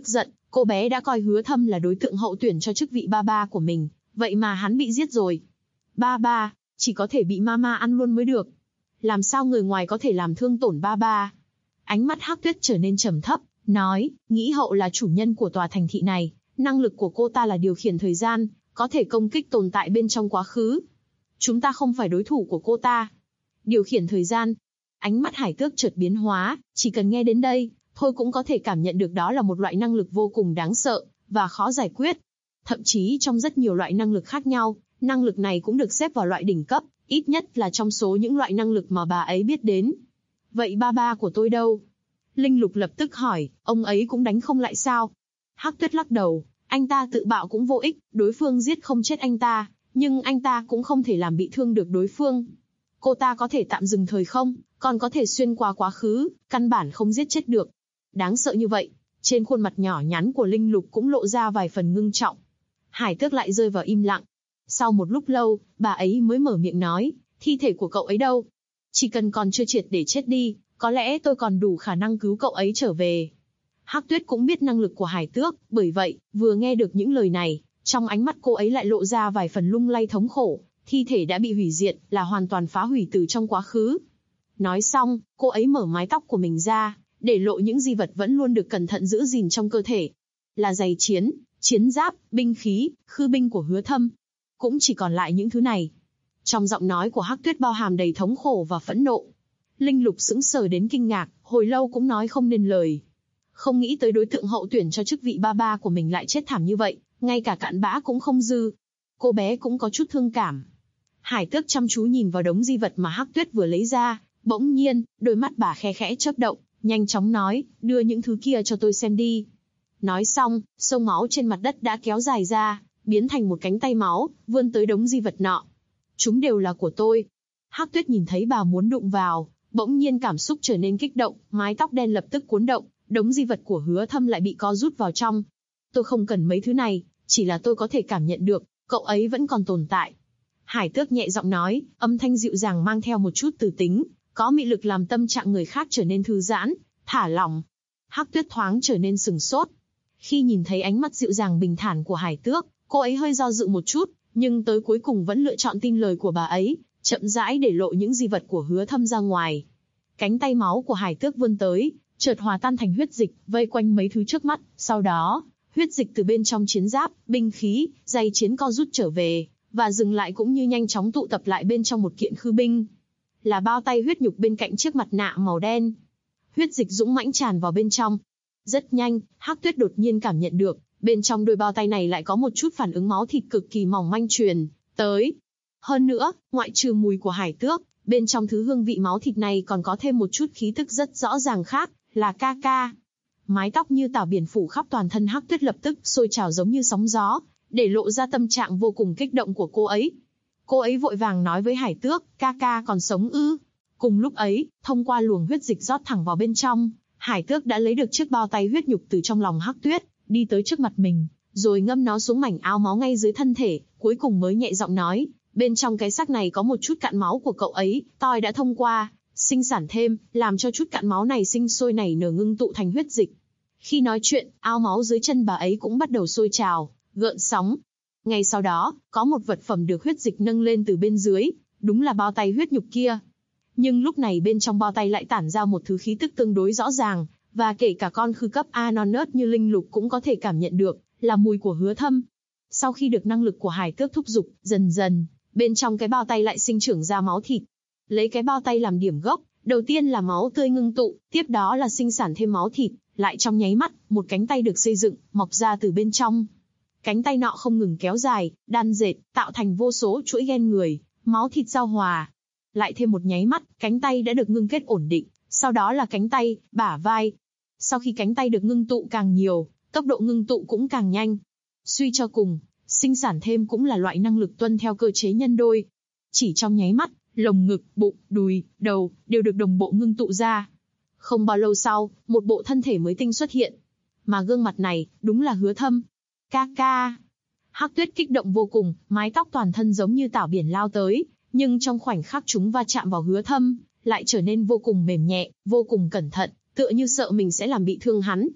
Cô bé đã coi Hứa Thâm là đối tượng hậu tuyển cho chức vị ba ba của mình, vậy mà hắn bị giết rồi. Ba ba, chỉ có thể bị mama ăn luôn mới được. Làm sao người ngoài có thể làm thương tổn ba ba? Ánh mắt Hắc Tuyết trở nên trầm thấp, nói, nghĩ hậu là chủ nhân của tòa thành thị này, năng lực của cô ta là điều khiển thời gian, có thể công kích tồn tại bên trong quá khứ. Chúng ta không phải đối thủ của cô ta. Điều khiển thời gian. Ánh mắt Hải Tước chợt biến hóa, chỉ cần nghe đến đây, thôi cũng có thể cảm nhận được đó là một loại năng lực vô cùng đáng sợ, và khó giải quyết. Thậm chí trong rất nhiều loại năng lực khác nhau, năng lực này cũng được xếp vào loại đỉnh cấp, ít nhất là trong số những loại năng lực mà bà ấy biết đến. Vậy ba ba của tôi đâu? Linh Lục lập tức hỏi, ông ấy cũng đánh không lại sao? Hắc Tuyết lắc đầu, anh ta tự bạo cũng vô ích, đối phương giết không chết anh ta, nhưng anh ta cũng không thể làm bị thương được đối phương. Cô ta có thể tạm dừng thời không, còn có thể xuyên qua quá khứ, căn bản không giết chết được. Đáng sợ như vậy, trên khuôn mặt nhỏ nhắn của Linh Lục cũng lộ ra vài phần ngưng trọng. Hải Tước lại rơi vào im lặng. Sau một lúc lâu, bà ấy mới mở miệng nói, thi thể của cậu ấy đâu? Chỉ cần còn chưa triệt để chết đi, có lẽ tôi còn đủ khả năng cứu cậu ấy trở về. Hắc Tuyết cũng biết năng lực của Hải Tước, bởi vậy, vừa nghe được những lời này, trong ánh mắt cô ấy lại lộ ra vài phần lung lay thống khổ, thi thể đã bị hủy diệt, là hoàn toàn phá hủy từ trong quá khứ. Nói xong, cô ấy mở mái tóc của mình ra, để lộ những di vật vẫn luôn được cẩn thận giữ gìn trong cơ thể. Là giày chiến, chiến giáp, binh khí, khư binh của Hứa Thâm. Cũng chỉ còn lại những thứ này. Trong giọng nói của Hắc Tuyết bao hàm đầy thống khổ và phẫn nộ. Linh Lục sững sờ đến kinh ngạc, hồi lâu cũng nói không nên lời. Không nghĩ tới đối tượng hậu tuyển cho chức vị ba ba của mình lại chết thảm như vậy, ngay cả cặn bã cũng không dư. Cô bé cũng có chút thương cảm. Hải Tước chăm chú nhìn vào đống di vật mà Hắc Tuyết vừa lấy ra, bỗng nhiên, đôi mắt bà khe khẽ chớp động, nhanh chóng nói, đưa những thứ kia cho tôi xem đi. Nói xong, sông máu trên mặt đất đã kéo dài ra, biến thành một cánh tay máu, vươn tới đống di vật nọ. Chúng đều là của tôi. Hắc Tuyết nhìn thấy bà muốn đụng vào, bỗng nhiên cảm xúc trở nên kích động, mái tóc đen lập tức cuốn động, đống di vật của Hứa Thâm lại bị co rút vào trong. Tôi không cần mấy thứ này, chỉ là tôi có thể cảm nhận được, cậu ấy vẫn còn tồn tại. Hải Tước nhẹ giọng nói, âm thanh dịu dàng mang theo một chút từ tính, có mị lực làm tâm trạng người khác trở nên thư giãn, thả lỏng. Hắc Tuyết thoáng trở nên sừng sốt. Khi nhìn thấy ánh mắt dịu dàng bình thản của Hải Tước, cô ấy hơi do dự một chút, nhưng tới cuối cùng vẫn lựa chọn tin lời của bà ấy, chậm rãi để lộ những di vật của Hứa Thâm ra ngoài. Cánh tay máu của Hải Tước vươn tới, chợt hòa tan thành huyết dịch, vây quanh mấy thứ trước mắt, sau đó, huyết dịch từ bên trong chiến giáp, binh khí, giày chiến co rút trở về, và dừng lại cũng như nhanh chóng tụ tập lại bên trong một kiện khư binh. Là bao tay huyết nhục bên cạnh chiếc mặt nạ màu đen. Huyết dịch dũng mãnh tràn vào bên trong. Rất nhanh, Hắc Tuyết đột nhiên cảm nhận được, bên trong đôi bao tay này lại có một chút phản ứng máu thịt cực kỳ mỏng manh truyền tới. Hơn nữa, ngoại trừ mùi của Hải Tước, bên trong thứ hương vị máu thịt này còn có thêm một chút khí tức rất rõ ràng khác, là ca ca. Mái tóc như tảo biển phủ khắp toàn thân Hắc Tuyết lập tức sôi trào giống như sóng gió, để lộ ra tâm trạng vô cùng kích động của cô ấy. Cô ấy vội vàng nói với Hải Tước, ca ca còn sống ư? Cùng lúc ấy, thông qua luồng huyết dịch rót thẳng vào bên trong, Hải Tước đã lấy được chiếc bao tay huyết nhục từ trong lòng Hắc Tuyết, đi tới trước mặt mình, rồi ngâm nó xuống mảnh áo máu ngay dưới thân thể, cuối cùng mới nhẹ giọng nói, bên trong cái xác này có một chút cặn máu của cậu ấy, tôi đã thông qua, sinh sản thêm, làm cho chút cặn máu này sinh sôi nảy nở ngưng tụ thành huyết dịch. Khi nói chuyện, áo máu dưới chân bà ấy cũng bắt đầu sôi trào, gợn sóng. Ngay sau đó, có một vật phẩm được huyết dịch nâng lên từ bên dưới, đúng là bao tay huyết nhục kia. Nhưng lúc này bên trong bao tay lại tản ra một thứ khí tức tương đối rõ ràng, và kể cả con khư cấp A non nớt như Linh Lục cũng có thể cảm nhận được, là mùi của Hứa Thâm. Sau khi được năng lực của Hải Tước thúc giục, dần dần, bên trong cái bao tay lại sinh trưởng ra máu thịt. Lấy cái bao tay làm điểm gốc, đầu tiên là máu tươi ngưng tụ, tiếp đó là sinh sản thêm máu thịt, lại trong nháy mắt, một cánh tay được xây dựng, mọc ra từ bên trong. Cánh tay nọ không ngừng kéo dài, đan dệt, tạo thành vô số chuỗi gen người, máu thịt giao hòa. Lại thêm một nháy mắt, cánh tay đã được ngưng kết ổn định, sau đó là cánh tay, bả vai. Sau khi cánh tay được ngưng tụ càng nhiều, tốc độ ngưng tụ cũng càng nhanh. Suy cho cùng, sinh sản thêm cũng là loại năng lực tuân theo cơ chế nhân đôi. Chỉ trong nháy mắt, lồng ngực, bụng, đùi, đầu, đều được đồng bộ ngưng tụ ra. Không bao lâu sau, một bộ thân thể mới tinh xuất hiện. Mà gương mặt này, đúng là Hứa Thâm. Ca ca. Hắc Tuyết kích động vô cùng, mái tóc toàn thân giống như tảo biển lao tới, nhưng trong khoảnh khắc chúng va chạm vào Hứa Thâm, lại trở nên vô cùng mềm nhẹ, vô cùng cẩn thận, tựa như sợ mình sẽ làm bị thương hắn.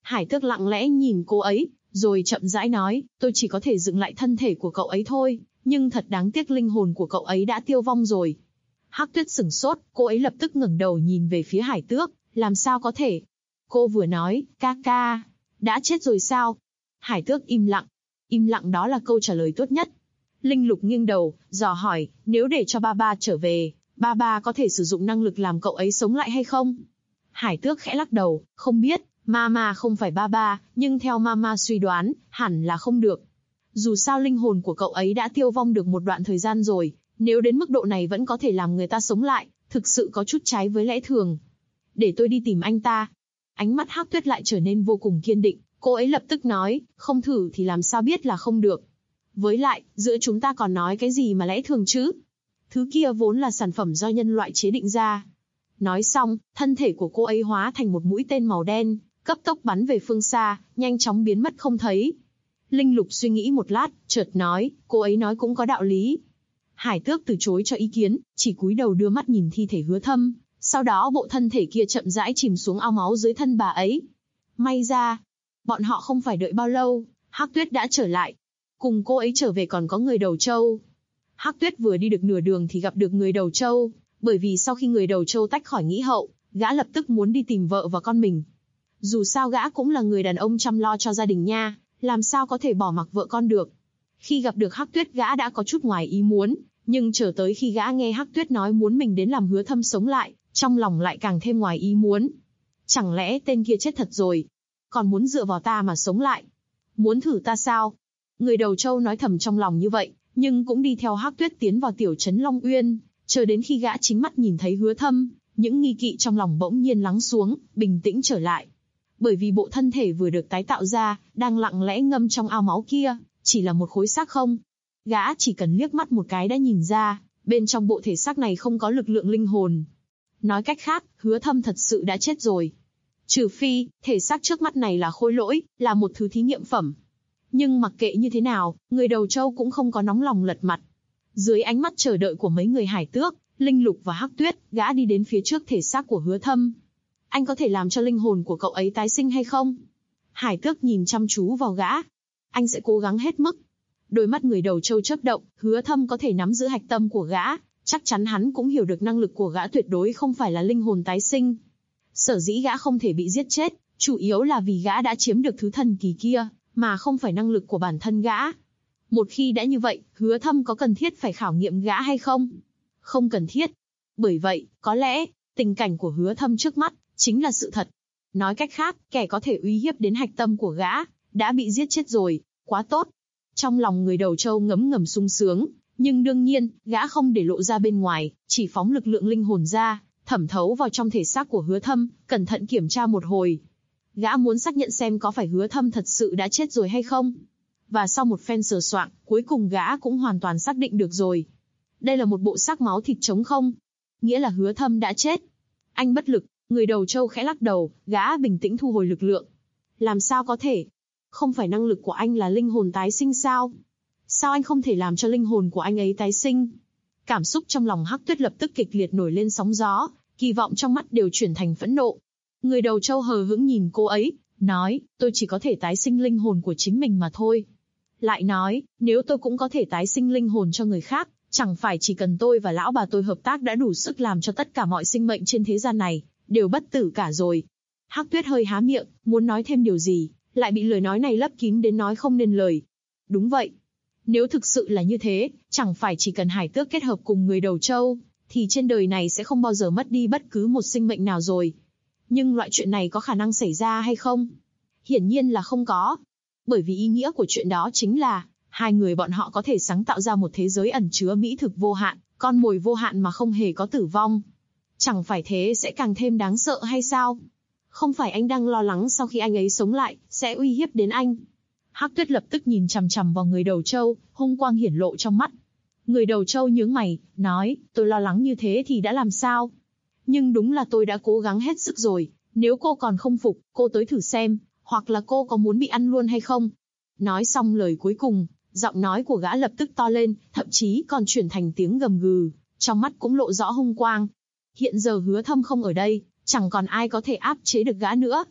Hải Tước lặng lẽ nhìn cô ấy, rồi chậm rãi nói, tôi chỉ có thể dựng lại thân thể của cậu ấy thôi, nhưng thật đáng tiếc linh hồn của cậu ấy đã tiêu vong rồi. Hắc Tuyết sửng sốt, cô ấy lập tức ngẩng đầu nhìn về phía Hải Tước, làm sao có thể? Cô vừa nói, ca ca, đã chết rồi sao? Hải Tước im lặng đó là câu trả lời tốt nhất. Linh Lục nghiêng đầu, dò hỏi, nếu để cho ba trở về, ba có thể sử dụng năng lực làm cậu ấy sống lại hay không? Hải Tước khẽ lắc đầu, không biết, Mama không phải ba, nhưng theo Mama suy đoán, hẳn là không được. Dù sao linh hồn của cậu ấy đã tiêu vong được một đoạn thời gian rồi, nếu đến mức độ này vẫn có thể làm người ta sống lại, thực sự có chút trái với lẽ thường. Để tôi đi tìm anh ta. Ánh mắt Hắc Tuyết lại trở nên vô cùng kiên định, cô ấy lập tức nói, không thử thì làm sao biết là không được. Với lại, giữa chúng ta còn nói cái gì mà lẽ thường chứ? Thứ kia vốn là sản phẩm do nhân loại chế định ra. Nói xong, thân thể của cô ấy hóa thành một mũi tên màu đen, cấp tốc bắn về phương xa, nhanh chóng biến mất không thấy. Linh Lục suy nghĩ một lát, chợt nói, cô ấy nói cũng có đạo lý. Hải Tước từ chối cho ý kiến, chỉ cúi đầu đưa mắt nhìn thi thể Hứa Thâm, sau đó bộ thân thể kia chậm rãi chìm xuống ao máu dưới thân bà ấy. May ra, bọn họ không phải đợi bao lâu, Hắc Tuyết đã trở lại. Cùng cô ấy trở về còn có người Đầu Châu. Hắc Tuyết vừa đi được nửa đường thì gặp được người Đầu Châu, bởi vì sau khi người Đầu Châu tách khỏi Nghĩ Hậu, gã lập tức muốn đi tìm vợ và con mình. Dù sao gã cũng là người đàn ông chăm lo cho gia đình nha, làm sao có thể bỏ mặc vợ con được. Khi gặp được Hắc Tuyết gã đã có chút ngoài ý muốn, nhưng chờ tới khi gã nghe Hắc Tuyết nói muốn mình đến làm Hứa Thâm sống lại, trong lòng lại càng thêm ngoài ý muốn. Chẳng lẽ tên kia chết thật rồi, còn muốn dựa vào ta mà sống lại? Muốn thử ta sao? Người Đầu Châu nói thầm trong lòng như vậy, nhưng cũng đi theo Hắc Tuyết tiến vào tiểu trấn Long Uyên, chờ đến khi gã chính mắt nhìn thấy Hứa Thâm, những nghi kỵ trong lòng bỗng nhiên lắng xuống, bình tĩnh trở lại. Bởi vì bộ thân thể vừa được tái tạo ra, đang lặng lẽ ngâm trong ao máu kia, chỉ là một khối xác không. Gã chỉ cần liếc mắt một cái đã nhìn ra, bên trong bộ thể xác này không có lực lượng linh hồn. Nói cách khác, Hứa Thâm thật sự đã chết rồi. Trừ phi, thể xác trước mắt này là khôi lỗi, là một thứ thí nghiệm phẩm. Nhưng mặc kệ như thế nào, người Đầu Châu cũng không có nóng lòng lật mặt. Dưới ánh mắt chờ đợi của mấy người Hải Tước, Linh Lục và Hắc Tuyết, gã đi đến phía trước thể xác của Hứa Thâm. Anh có thể làm cho linh hồn của cậu ấy tái sinh hay không? Hải Tước nhìn chăm chú vào gã. Anh sẽ cố gắng hết mức. Đôi mắt người Đầu Châu chớp động, Hứa Thâm có thể nắm giữ hạch tâm của gã, chắc chắn hắn cũng hiểu được năng lực của gã tuyệt đối không phải là linh hồn tái sinh. Sở dĩ gã không thể bị giết chết, chủ yếu là vì gã đã chiếm được thứ thần kỳ kia, mà không phải năng lực của bản thân gã. Một khi đã như vậy, Hứa Thâm có cần thiết phải khảo nghiệm gã hay không? Không cần thiết. Bởi vậy, có lẽ, tình cảnh của Hứa Thâm trước mắt, chính là sự thật. Nói cách khác, kẻ có thể uy hiếp đến hạch tâm của gã, đã bị giết chết rồi, quá tốt. Trong lòng người Đầu Châu ngấm ngầm sung sướng, nhưng đương nhiên, gã không để lộ ra bên ngoài, chỉ phóng lực lượng linh hồn ra, thẩm thấu vào trong thể xác của Hứa Thâm, cẩn thận kiểm tra một hồi. Gã muốn xác nhận xem có phải Hứa Thâm thật sự đã chết rồi hay không. Và sau một phen sờ soạng, cuối cùng gã cũng hoàn toàn xác định được rồi. Đây là một bộ xác máu thịt trống không, nghĩa là Hứa Thâm đã chết. Anh bất lực, người Đầu Châu khẽ lắc đầu, gã bình tĩnh thu hồi lực lượng. Làm sao có thể? Không phải năng lực của anh là linh hồn tái sinh sao? Sao anh không thể làm cho linh hồn của anh ấy tái sinh? Cảm xúc trong lòng Hắc Tuyết lập tức kịch liệt nổi lên sóng gió, kỳ vọng trong mắt đều chuyển thành phẫn nộ. Người Đầu Châu hờ hững nhìn cô ấy, nói, tôi chỉ có thể tái sinh linh hồn của chính mình mà thôi. Lại nói, nếu tôi cũng có thể tái sinh linh hồn cho người khác, chẳng phải chỉ cần tôi và lão bà tôi hợp tác đã đủ sức làm cho tất cả mọi sinh mệnh trên thế gian này đều bất tử cả rồi. Hắc Tuyết hơi há miệng, muốn nói thêm điều gì, lại bị lời nói này lấp kín đến nói không nên lời. Đúng vậy. Nếu thực sự là như thế, chẳng phải chỉ cần Hải Tước kết hợp cùng người Đầu Châu, thì trên đời này sẽ không bao giờ mất đi bất cứ một sinh mệnh nào rồi. Nhưng loại chuyện này có khả năng xảy ra hay không? Hiển nhiên là không có. Bởi vì ý nghĩa của chuyện đó chính là, hai người bọn họ có thể sáng tạo ra một thế giới ẩn chứa mỹ thực vô hạn, con mồi vô hạn mà không hề có tử vong. Chẳng phải thế sẽ càng thêm đáng sợ hay sao? Không phải anh đang lo lắng sau khi anh ấy sống lại, sẽ uy hiếp đến anh. Hắc Tuyết lập tức nhìn chằm chằm vào người Đầu Châu, hung quang hiển lộ trong mắt. Người Đầu Châu nhướng mày, nói, tôi lo lắng như thế thì đã làm sao? Nhưng đúng là tôi đã cố gắng hết sức rồi, nếu cô còn không phục, cô tới thử xem, hoặc là cô có muốn bị ăn luôn hay không? Nói xong lời cuối cùng, giọng nói của gã lập tức to lên, thậm chí còn chuyển thành tiếng gầm gừ, trong mắt cũng lộ rõ hung quang. Hiện giờ Hứa Thâm không ở đây, chẳng còn ai có thể áp chế được gã nữa.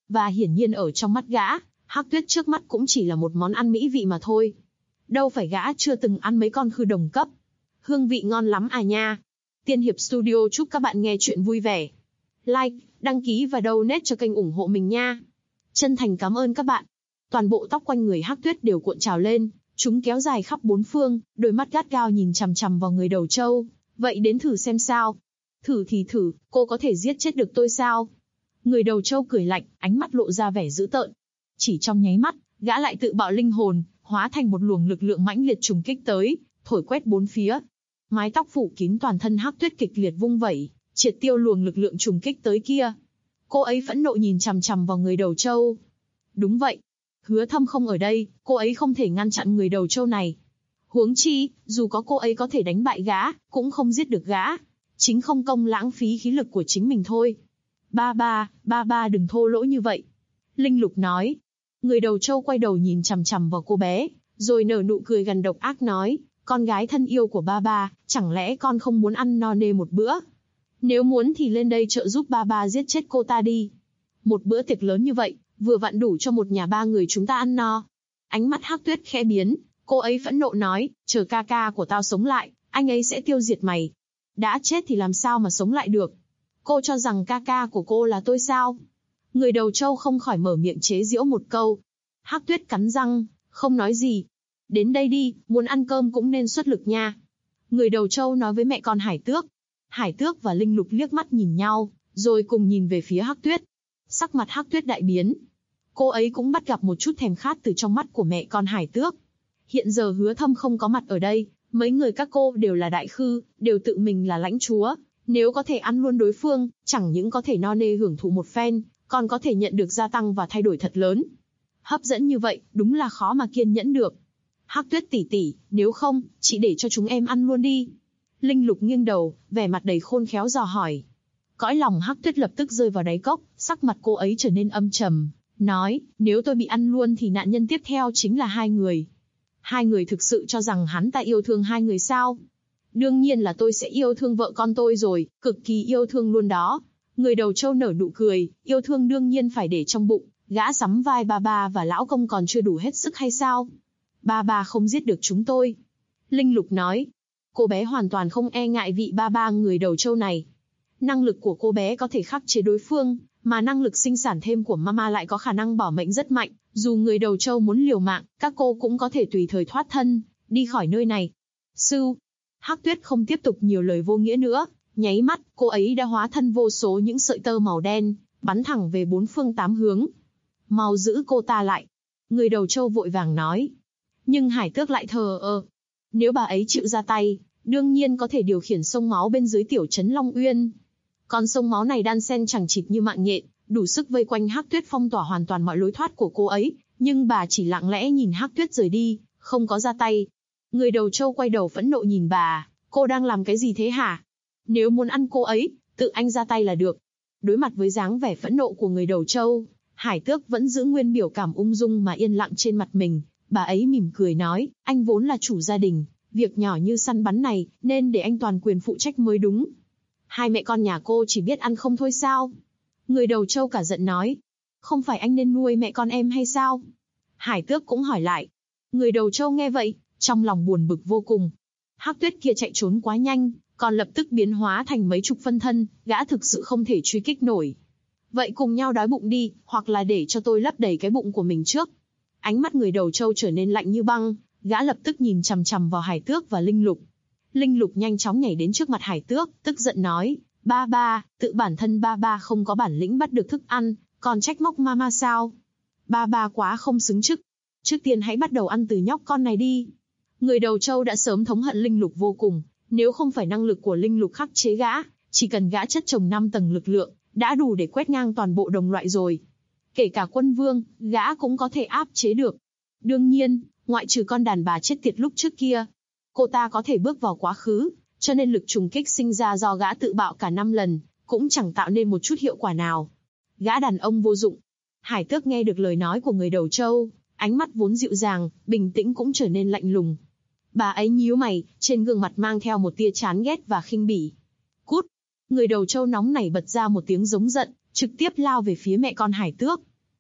Và hiển nhiên ở trong mắt gã, Hắc Tuyết trước mắt cũng chỉ là một món ăn mỹ vị mà thôi. Đâu phải gã chưa từng ăn mấy con khư đồng cấp. Hương vị ngon lắm à nha. Tiên Hiệp Studio chúc các bạn nghe chuyện vui vẻ. Like, đăng ký và donate cho kênh ủng hộ mình nha. Chân thành cảm ơn các bạn. Toàn bộ tóc quanh người Hắc Tuyết đều cuộn trào lên, chúng kéo dài khắp bốn phương, đôi mắt gắt gao nhìn chằm chằm vào người đầu trâu. Vậy đến thử xem sao. Thử thì thử, cô có thể giết chết được tôi sao? Người đầu trâu cười lạnh, ánh mắt lộ ra vẻ dữ tợn. Chỉ trong nháy mắt, gã lại tự bạo linh hồn, hóa thành một luồng lực lượng mãnh liệt trùng kích tới, thổi quét bốn phía. Mái tóc phủ kín toàn thân Hắc Tuyết kịch liệt vung vẩy, triệt tiêu luồng lực lượng trùng kích tới kia. Cô ấy phẫn nộ nhìn chằm chằm vào người đầu trâu. Đúng vậy, Hứa Thâm không ở đây, cô ấy không thể ngăn chặn người đầu trâu này. Huống chi, dù có cô ấy có thể đánh bại gã, cũng không giết được gã. Chính không công lãng phí khí lực của chính mình thôi. Ba ba đừng thô lỗ như vậy. Linh Lục nói. Người đầu trâu quay đầu nhìn chằm chằm vào cô bé, rồi nở nụ cười gằn độc ác nói, con gái thân yêu của ba, chẳng lẽ con không muốn ăn no nê một bữa? Nếu muốn thì lên đây trợ giúp ba giết chết cô ta đi. Một bữa tiệc lớn như vậy, vừa vặn đủ cho một nhà ba người chúng ta ăn no. Ánh mắt Hắc Tuyết khẽ biến, cô ấy phẫn nộ nói, chờ ca ca của tao sống lại, anh ấy sẽ tiêu diệt mày. Đã chết thì làm sao mà sống lại được? Cô cho rằng ca ca của cô là tôi sao? Người đầu trâu không khỏi mở miệng chế giễu một câu. Hắc Tuyết cắn răng, không nói gì. Đến đây đi, muốn ăn cơm cũng nên xuất lực nha. Người đầu trâu nói với mẹ con Hải Tước. Hải Tước và Linh Lục liếc mắt nhìn nhau, rồi cùng nhìn về phía Hắc Tuyết. Sắc mặt Hắc Tuyết đại biến. Cô ấy cũng bắt gặp một chút thèm khát từ trong mắt của mẹ con Hải Tước. Hiện giờ Hứa Thâm không có mặt ở đây, mấy người các cô đều là đại khư, đều tự mình là lãnh chúa. Nếu có thể ăn luôn đối phương, chẳng những có thể no nê hưởng thụ một phen, còn có thể nhận được gia tăng và thay đổi thật lớn. Hấp dẫn như vậy, đúng là khó mà kiên nhẫn được. Hắc Tuyết tỷ tỷ, nếu không, chị để cho chúng em ăn luôn đi. Linh Lục nghiêng đầu, vẻ mặt đầy khôn khéo dò hỏi. Cõi lòng Hắc Tuyết lập tức rơi vào đáy cốc, sắc mặt cô ấy trở nên âm trầm, nói, nếu tôi bị ăn luôn thì nạn nhân tiếp theo chính là hai người. Hai người thực sự cho rằng hắn ta yêu thương hai người sao? Đương nhiên là tôi sẽ yêu thương vợ con tôi rồi, cực kỳ yêu thương luôn đó. Người đầu trâu nở nụ cười, yêu thương đương nhiên phải để trong bụng, gã sắm vai ba và lão công còn chưa đủ hết sức hay sao? Ba không giết được chúng tôi. Linh Lục nói, cô bé hoàn toàn không e ngại vị ba người đầu trâu này. Năng lực của cô bé có thể khắc chế đối phương, mà năng lực sinh sản thêm của mama lại có khả năng bỏ mệnh rất mạnh. Dù người đầu trâu muốn liều mạng, các cô cũng có thể tùy thời thoát thân, đi khỏi nơi này. Sư, Hắc Tuyết không tiếp tục nhiều lời vô nghĩa nữa, nháy mắt, cô ấy đã hóa thân vô số những sợi tơ màu đen, bắn thẳng về bốn phương tám hướng. Mau giữ cô ta lại. Người đầu trâu vội vàng nói. Nhưng Hải Tước lại thờ ơ. Nếu bà ấy chịu ra tay, đương nhiên có thể điều khiển sông máu bên dưới tiểu trấn Long Uyên. Con sông máu này đan xen chằng chịt như mạng nhện, đủ sức vây quanh Hắc Tuyết phong tỏa hoàn toàn mọi lối thoát của cô ấy, nhưng bà chỉ lặng lẽ nhìn Hắc Tuyết rời đi, không có ra tay. Người đầu trâu quay đầu phẫn nộ nhìn bà, cô đang làm cái gì thế hả? Nếu muốn ăn cô ấy, tự anh ra tay là được. Đối mặt với dáng vẻ phẫn nộ của người đầu trâu, Hải Tước vẫn giữ nguyên biểu cảm ung dung mà yên lặng trên mặt mình. Bà ấy mỉm cười nói, anh vốn là chủ gia đình, việc nhỏ như săn bắn này, nên để anh toàn quyền phụ trách mới đúng. Hai mẹ con nhà cô chỉ biết ăn không thôi sao? Người đầu trâu cả giận nói, không phải anh nên nuôi mẹ con em hay sao? Hải Tước cũng hỏi lại. Người đầu trâu nghe vậy, trong lòng buồn bực vô cùng. Hắc Tuyết kia chạy trốn quá nhanh, còn lập tức biến hóa thành mấy chục phân thân, gã thực sự không thể truy kích nổi. Vậy cùng nhau đói bụng đi, hoặc là để cho tôi lấp đầy cái bụng của mình trước. Ánh mắt người đầu trâu trở nên lạnh như băng, gã lập tức nhìn chằm chằm vào Hải Tước và Linh Lục. Linh Lục nhanh chóng nhảy đến trước mặt Hải Tước, tức giận nói, ba, tự bản thân ba không có bản lĩnh bắt được thức ăn, còn trách móc mama sao? Ba quá không xứng chức. Trước tiên hãy bắt đầu ăn từ nhóc con này đi. Người đầu trâu đã sớm thống hận Linh Lục vô cùng, nếu không phải năng lực của Linh Lục khắc chế gã, chỉ cần gã chất chồng 5 tầng lực lượng, đã đủ để quét ngang toàn bộ đồng loại rồi. Kể cả quân vương, gã cũng có thể áp chế được. Đương nhiên, ngoại trừ con đàn bà chết tiệt lúc trước kia, cô ta có thể bước vào quá khứ, cho nên lực trùng kích sinh ra do gã tự bạo cả 5 lần, cũng chẳng tạo nên một chút hiệu quả nào. Gã đàn ông vô dụng. Hải Tước nghe được lời nói của người đầu trâu, ánh mắt vốn dịu dàng, bình tĩnh cũng trở nên lạnh lùng. Bà ấy nhíu mày, trên gương mặt mang theo một tia chán ghét và khinh bỉ. Cút! Người đầu trâu nóng nảy bật ra một tiếng giống giận, trực tiếp lao về phía mẹ con Hải Tước.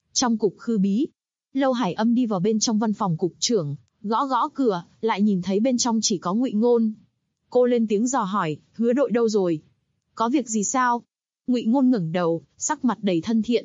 Trong cục Khư Bí, Lâu Hải Âm đi vào bên trong văn phòng cục trưởng, gõ gõ cửa, lại nhìn thấy bên trong chỉ có Ngụy Ngôn. Cô lên tiếng dò hỏi, Hứa đội đâu rồi? Có việc gì sao? Ngụy Ngôn ngẩng đầu, sắc mặt đầy thân thiện.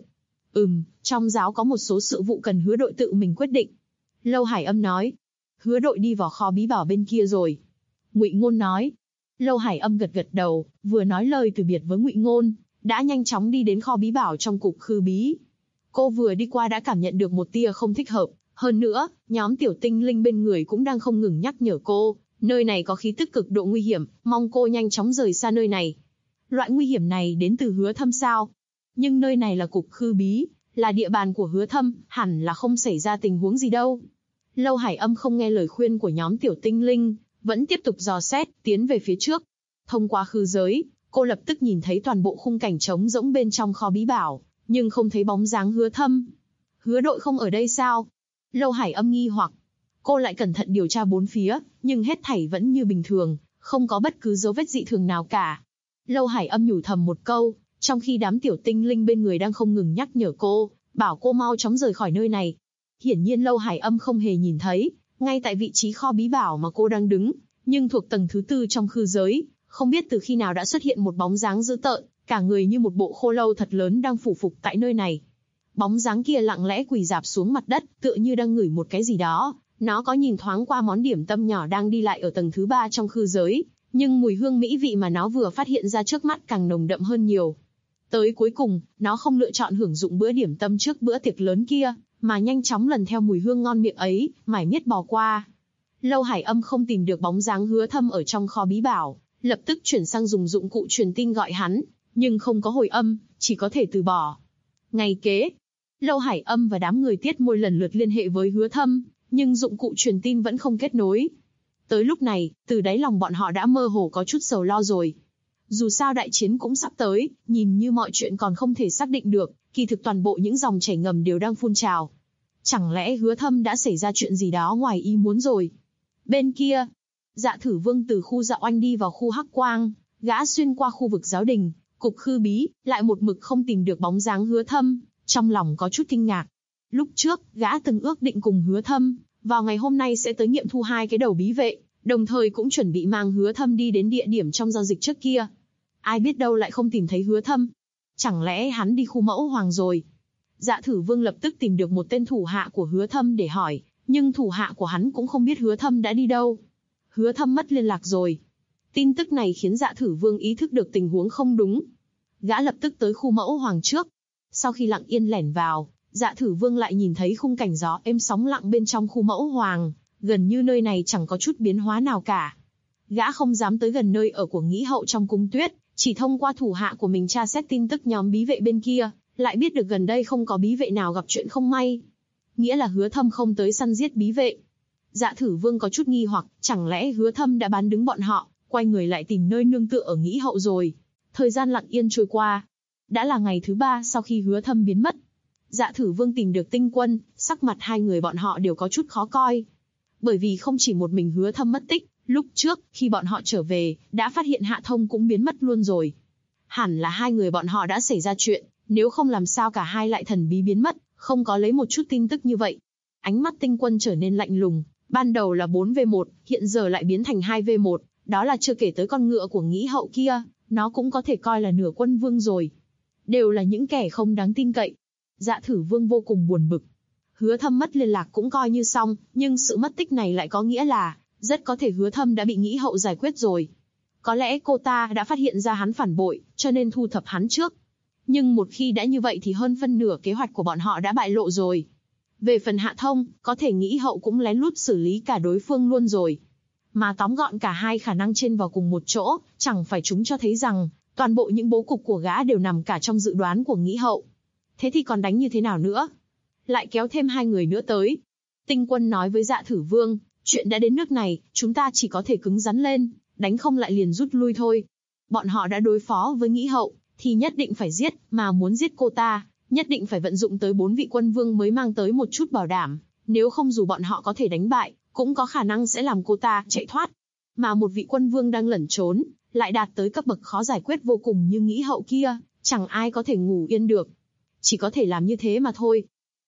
Trong giáo có một số sự vụ cần Hứa đội tự mình quyết định. Lâu Hải Âm nói. Hứa đội đi vào kho bí bảo bên kia rồi. Ngụy Ngôn nói. Lâu Hải Âm gật gật đầu, vừa nói lời từ biệt với Ngụy Ngôn, đã nhanh chóng đi đến kho bí bảo trong cục Khư Bí. Cô vừa đi qua đã cảm nhận được một tia không thích hợp. Hơn nữa, nhóm tiểu tinh linh bên người cũng đang không ngừng nhắc nhở cô, nơi này có khí tức cực độ nguy hiểm, mong cô nhanh chóng rời xa nơi này. Loại nguy hiểm này đến từ Hứa Thâm sao? Nhưng nơi này là cục Khư Bí, là địa bàn của Hứa Thâm, hẳn là không xảy ra tình huống gì đâu. Lâu Hải Âm không nghe lời khuyên của nhóm tiểu tinh linh, vẫn tiếp tục dò xét, tiến về phía trước. Thông qua khư giới, cô lập tức nhìn thấy toàn bộ khung cảnh trống rỗng bên trong kho bí bảo, nhưng không thấy bóng dáng Hứa Thâm. Hứa đội không ở đây sao? Lâu Hải Âm nghi hoặc. Cô lại cẩn thận điều tra bốn phía, nhưng hết thảy vẫn như bình thường, không có bất cứ dấu vết dị thường nào cả. Lâu Hải Âm nhủ thầm một câu, trong khi đám tiểu tinh linh bên người đang không ngừng nhắc nhở cô, bảo cô mau chóng rời khỏi nơi này. Hiển nhiên Lâu Hải Âm không hề nhìn thấy, ngay tại vị trí kho bí bảo mà cô đang đứng, nhưng thuộc tầng thứ 4 trong khư giới, không biết từ khi nào đã xuất hiện một bóng dáng dữ tợn, cả người như một bộ khô lâu thật lớn đang phủ phục tại nơi này. Bóng dáng kia lặng lẽ quỳ rạp xuống mặt đất, tựa như đang ngửi một cái gì đó. Nó có nhìn thoáng qua món điểm tâm nhỏ đang đi lại ở tầng thứ 3 trong khư giới, nhưng mùi hương mỹ vị mà nó vừa phát hiện ra trước mắt càng nồng đậm hơn nhiều. Tới cuối cùng, nó không lựa chọn hưởng dụng bữa điểm tâm trước bữa tiệc lớn kia, mà nhanh chóng lần theo mùi hương ngon miệng ấy, mải miết bò qua. Lâu Hải Âm không tìm được bóng dáng Hứa Thâm ở trong kho bí bảo, lập tức chuyển sang dùng dụng cụ truyền tin gọi hắn, nhưng không có hồi âm, chỉ có thể từ bỏ. Ngày kế, Lâu Hải Âm và đám người Tiết Môi lần lượt liên hệ với Hứa Thâm, nhưng dụng cụ truyền tin vẫn không kết nối. Tới lúc này, từ đáy lòng bọn họ đã mơ hồ có chút sầu lo rồi. Dù sao đại chiến cũng sắp tới, nhìn như mọi chuyện còn không thể xác định được, kỳ thực toàn bộ những dòng chảy ngầm đều đang phun trào. Chẳng lẽ Hứa Thâm đã xảy ra chuyện gì đó ngoài ý muốn rồi? Bên kia, Dạ Thử Vương từ khu Dạ Oanh đi vào khu Hắc Quang, gã xuyên qua khu vực giáo đình, cục Khư Bí, lại một mực không tìm được bóng dáng Hứa Thâm, trong lòng có chút kinh ngạc. Lúc trước, gã từng ước định cùng Hứa Thâm, vào ngày hôm nay sẽ tới nghiệm thu 2 cái đầu bí vệ, đồng thời cũng chuẩn bị mang Hứa Thâm đi đến địa điểm trong giao dịch trước kia. Ai biết đâu lại không tìm thấy Hứa Thâm. Chẳng lẽ hắn đi khu Mẫu Hoàng rồi? Dạ Thử Vương lập tức tìm được một tên thủ hạ của Hứa Thâm để hỏi, nhưng thủ hạ của hắn cũng không biết Hứa Thâm đã đi đâu. Hứa Thâm mất liên lạc rồi. Tin tức này khiến Dạ Thử Vương ý thức được tình huống không đúng. Gã lập tức tới khu Mẫu Hoàng trước. Sau khi lặng yên lẻn vào, Dạ Thử Vương lại nhìn thấy khung cảnh gió êm sóng lặng bên trong khu Mẫu Hoàng, gần như nơi này chẳng có chút biến hóa nào cả. Gã không dám tới gần nơi ở của Nghĩ Hậu trong cung tuyết, chỉ thông qua thủ hạ của mình tra xét tin tức nhóm bí vệ bên kia, lại biết được gần đây không có bí vệ nào gặp chuyện không may. Nghĩa là Hứa Thâm không tới săn giết bí vệ. Dạ Thử Vương có chút nghi hoặc, chẳng lẽ Hứa Thâm đã bán đứng bọn họ, quay người lại tìm nơi nương tựa ở Nghĩ Hậu rồi. Thời gian lặng yên trôi qua. Đã là ngày thứ 3 sau khi Hứa Thâm biến mất. Dạ Thử Vương tìm được Tinh Quân, sắc mặt hai người bọn họ đều có chút khó coi. Bởi vì không chỉ một mình Hứa Thâm mất tích, lúc trước, khi bọn họ trở về, đã phát hiện Hạ Thông cũng biến mất luôn rồi. Hẳn là hai người bọn họ đã xảy ra chuyện, nếu không làm sao cả hai lại thần bí biến mất, không có lấy một chút tin tức như vậy. Ánh mắt Tinh Quân trở nên lạnh lùng, ban đầu là 4v1, hiện giờ lại biến thành 2v1, đó là chưa kể tới con ngựa của Nghĩ Hậu kia, nó cũng có thể coi là nửa quân vương rồi. Đều là những kẻ không đáng tin cậy. Dạ Thử Vương vô cùng buồn bực. Hứa Thâm mất liên lạc cũng coi như xong, nhưng sự mất tích này lại có nghĩa là, rất có thể Hứa Thâm đã bị Nghĩ Hậu giải quyết rồi. Có lẽ cô ta đã phát hiện ra hắn phản bội, cho nên thu thập hắn trước. Nhưng một khi đã như vậy thì hơn phân nửa kế hoạch của bọn họ đã bại lộ rồi. Về phần Hạ Thông, có thể Nghĩ Hậu cũng lén lút xử lý cả đối phương luôn rồi. Mà tóm gọn cả hai khả năng trên vào cùng một chỗ, chẳng phải chúng cho thấy rằng, toàn bộ những bố cục của gã đều nằm cả trong dự đoán của Nghĩ Hậu. Thế thì còn đánh như thế nào nữa? Lại kéo thêm hai người nữa tới. Tinh Quân nói với Dạ Thử Vương, chuyện đã đến nước này, chúng ta chỉ có thể cứng rắn lên, đánh không lại liền rút lui thôi. Bọn họ đã đối phó với Nghĩ Hậu, thì nhất định phải giết, mà muốn giết cô ta, nhất định phải vận dụng tới 4 vị quân vương mới mang tới một chút bảo đảm, nếu không dù bọn họ có thể đánh bại, cũng có khả năng sẽ làm cô ta chạy thoát. Mà một vị quân vương đang lẩn trốn, lại đạt tới cấp bậc khó giải quyết vô cùng như Nghĩ Hậu kia, chẳng ai có thể ngủ yên được. Chỉ có thể làm như thế mà thôi.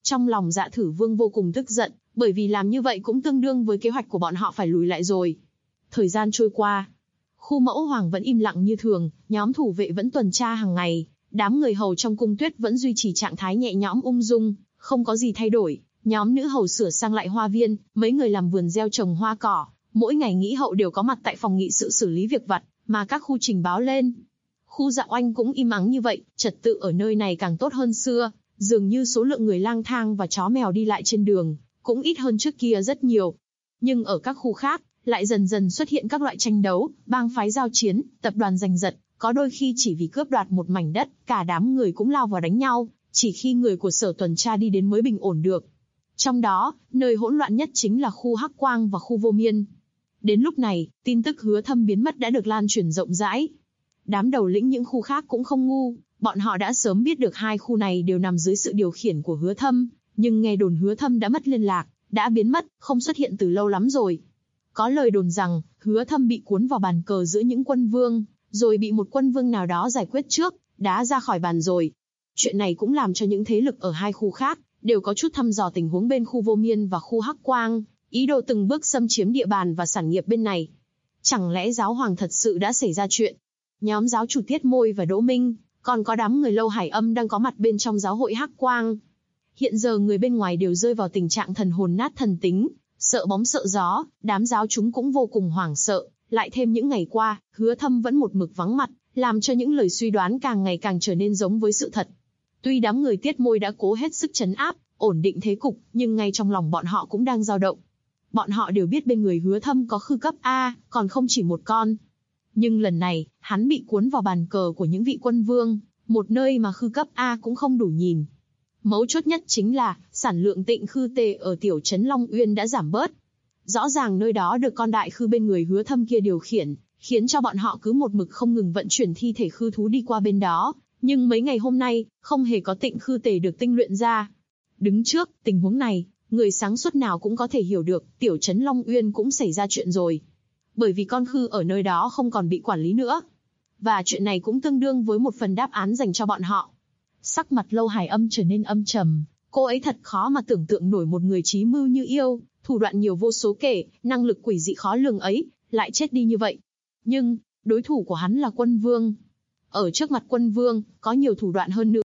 Trong lòng Dạ Thử Vương vô cùng tức giận, bởi vì làm như vậy cũng tương đương với kế hoạch của bọn họ phải lùi lại rồi. Thời gian trôi qua, khu Mẫu Hoàng vẫn im lặng như thường, nhóm thủ vệ vẫn tuần tra hàng ngày, đám người hầu trong cung Tuyết vẫn duy trì trạng thái nhẹ nhõm ung dung, không có gì thay đổi. Nhóm nữ hầu sửa sang lại hoa viên, mấy người làm vườn gieo trồng hoa cỏ, mỗi ngày nghĩ hậu đều có mặt tại phòng nghị sự xử lý việc vặt mà các khu trình báo lên. Khu Dạ Oanh cũng im ắng như vậy, trật tự ở nơi này càng tốt hơn xưa, dường như số lượng người lang thang và chó mèo đi lại trên đường cũng ít hơn trước kia rất nhiều. Nhưng ở các khu khác, lại dần dần xuất hiện các loại tranh đấu, bang phái giao chiến, tập đoàn giành giật, có đôi khi chỉ vì cướp đoạt một mảnh đất, cả đám người cũng lao vào đánh nhau, chỉ khi người của sở tuần tra đi đến mới bình ổn được. Trong đó, nơi hỗn loạn nhất chính là khu Hắc Quang và khu Vô Miên. Đến lúc này, tin tức Hứa Thâm biến mất đã được lan truyền rộng rãi. Đám đầu lĩnh những khu khác cũng không ngu, bọn họ đã sớm biết được hai khu này đều nằm dưới sự điều khiển của Hứa Thâm, nhưng nghe đồn Hứa Thâm đã mất liên lạc, đã biến mất, không xuất hiện từ lâu lắm rồi. Có lời đồn rằng, Hứa Thâm bị cuốn vào bàn cờ giữa những quân vương, rồi bị một quân vương nào đó giải quyết trước, đá ra khỏi bàn rồi. Chuyện này cũng làm cho những thế lực ở hai khu khác đều có chút thăm dò tình huống bên khu Vô Miên và khu Hắc Quang, ý đồ từng bước xâm chiếm địa bàn và sản nghiệp bên này. Chẳng lẽ giáo hoàng thật sự đã xảy ra chuyện? Nhóm giáo chủ Tiết Môi và Đỗ Minh, còn có đám người Lâu Hải Âm đang có mặt bên trong giáo hội Hắc Quang. Hiện giờ người bên ngoài đều rơi vào tình trạng thần hồn nát thần tính, sợ bóng sợ gió, đám giáo chúng cũng vô cùng hoảng sợ. Lại thêm những ngày qua, Hứa Thâm vẫn một mực vắng mặt, làm cho những lời suy đoán càng ngày càng trở nên giống với sự thật. Tuy đám người Tiết Môi đã cố hết sức trấn áp, ổn định thế cục, nhưng ngay trong lòng bọn họ cũng đang dao động. Bọn họ đều biết bên người Hứa Thâm có khư cấp A, còn không chỉ một con. Nhưng lần này, hắn bị cuốn vào bàn cờ của những vị quân vương, một nơi mà khư cấp A cũng không đủ nhìn. Mấu chốt nhất chính là, sản lượng tịnh khư tề ở tiểu trấn Long Uyên đã giảm bớt. Rõ ràng nơi đó được con đại khư bên người Hứa Thâm kia điều khiển, khiến cho bọn họ cứ một mực không ngừng vận chuyển thi thể khư thú đi qua bên đó. Nhưng mấy ngày hôm nay, không hề có tịnh khư tề được tinh luyện ra. Đứng trước tình huống này, người sáng suốt nào cũng có thể hiểu được, tiểu trấn Long Uyên cũng xảy ra chuyện rồi. Bởi vì con khư ở nơi đó không còn bị quản lý nữa. Và chuyện này cũng tương đương với một phần đáp án dành cho bọn họ. Sắc mặt Lâu Hải Âm trở nên âm trầm, cô ấy thật khó mà tưởng tượng nổi một người trí mưu như yêu, thủ đoạn nhiều vô số kể, năng lực quỷ dị khó lường ấy, lại chết đi như vậy. Nhưng, đối thủ của hắn là quân vương. Ở trước mặt quân vương, có nhiều thủ đoạn hơn nữa.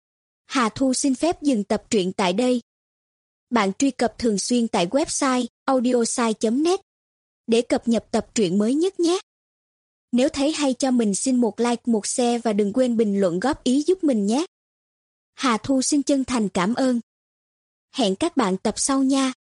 Hà Thu xin phép dừng tập truyện tại đây. Bạn truy cập thường xuyên tại website audiosai.net để cập nhật tập truyện mới nhất nhé. Nếu thấy hay cho mình xin một like, một share và đừng quên bình luận góp ý giúp mình nhé. Hà Thu xin chân thành cảm ơn. Hẹn các bạn tập sau nha.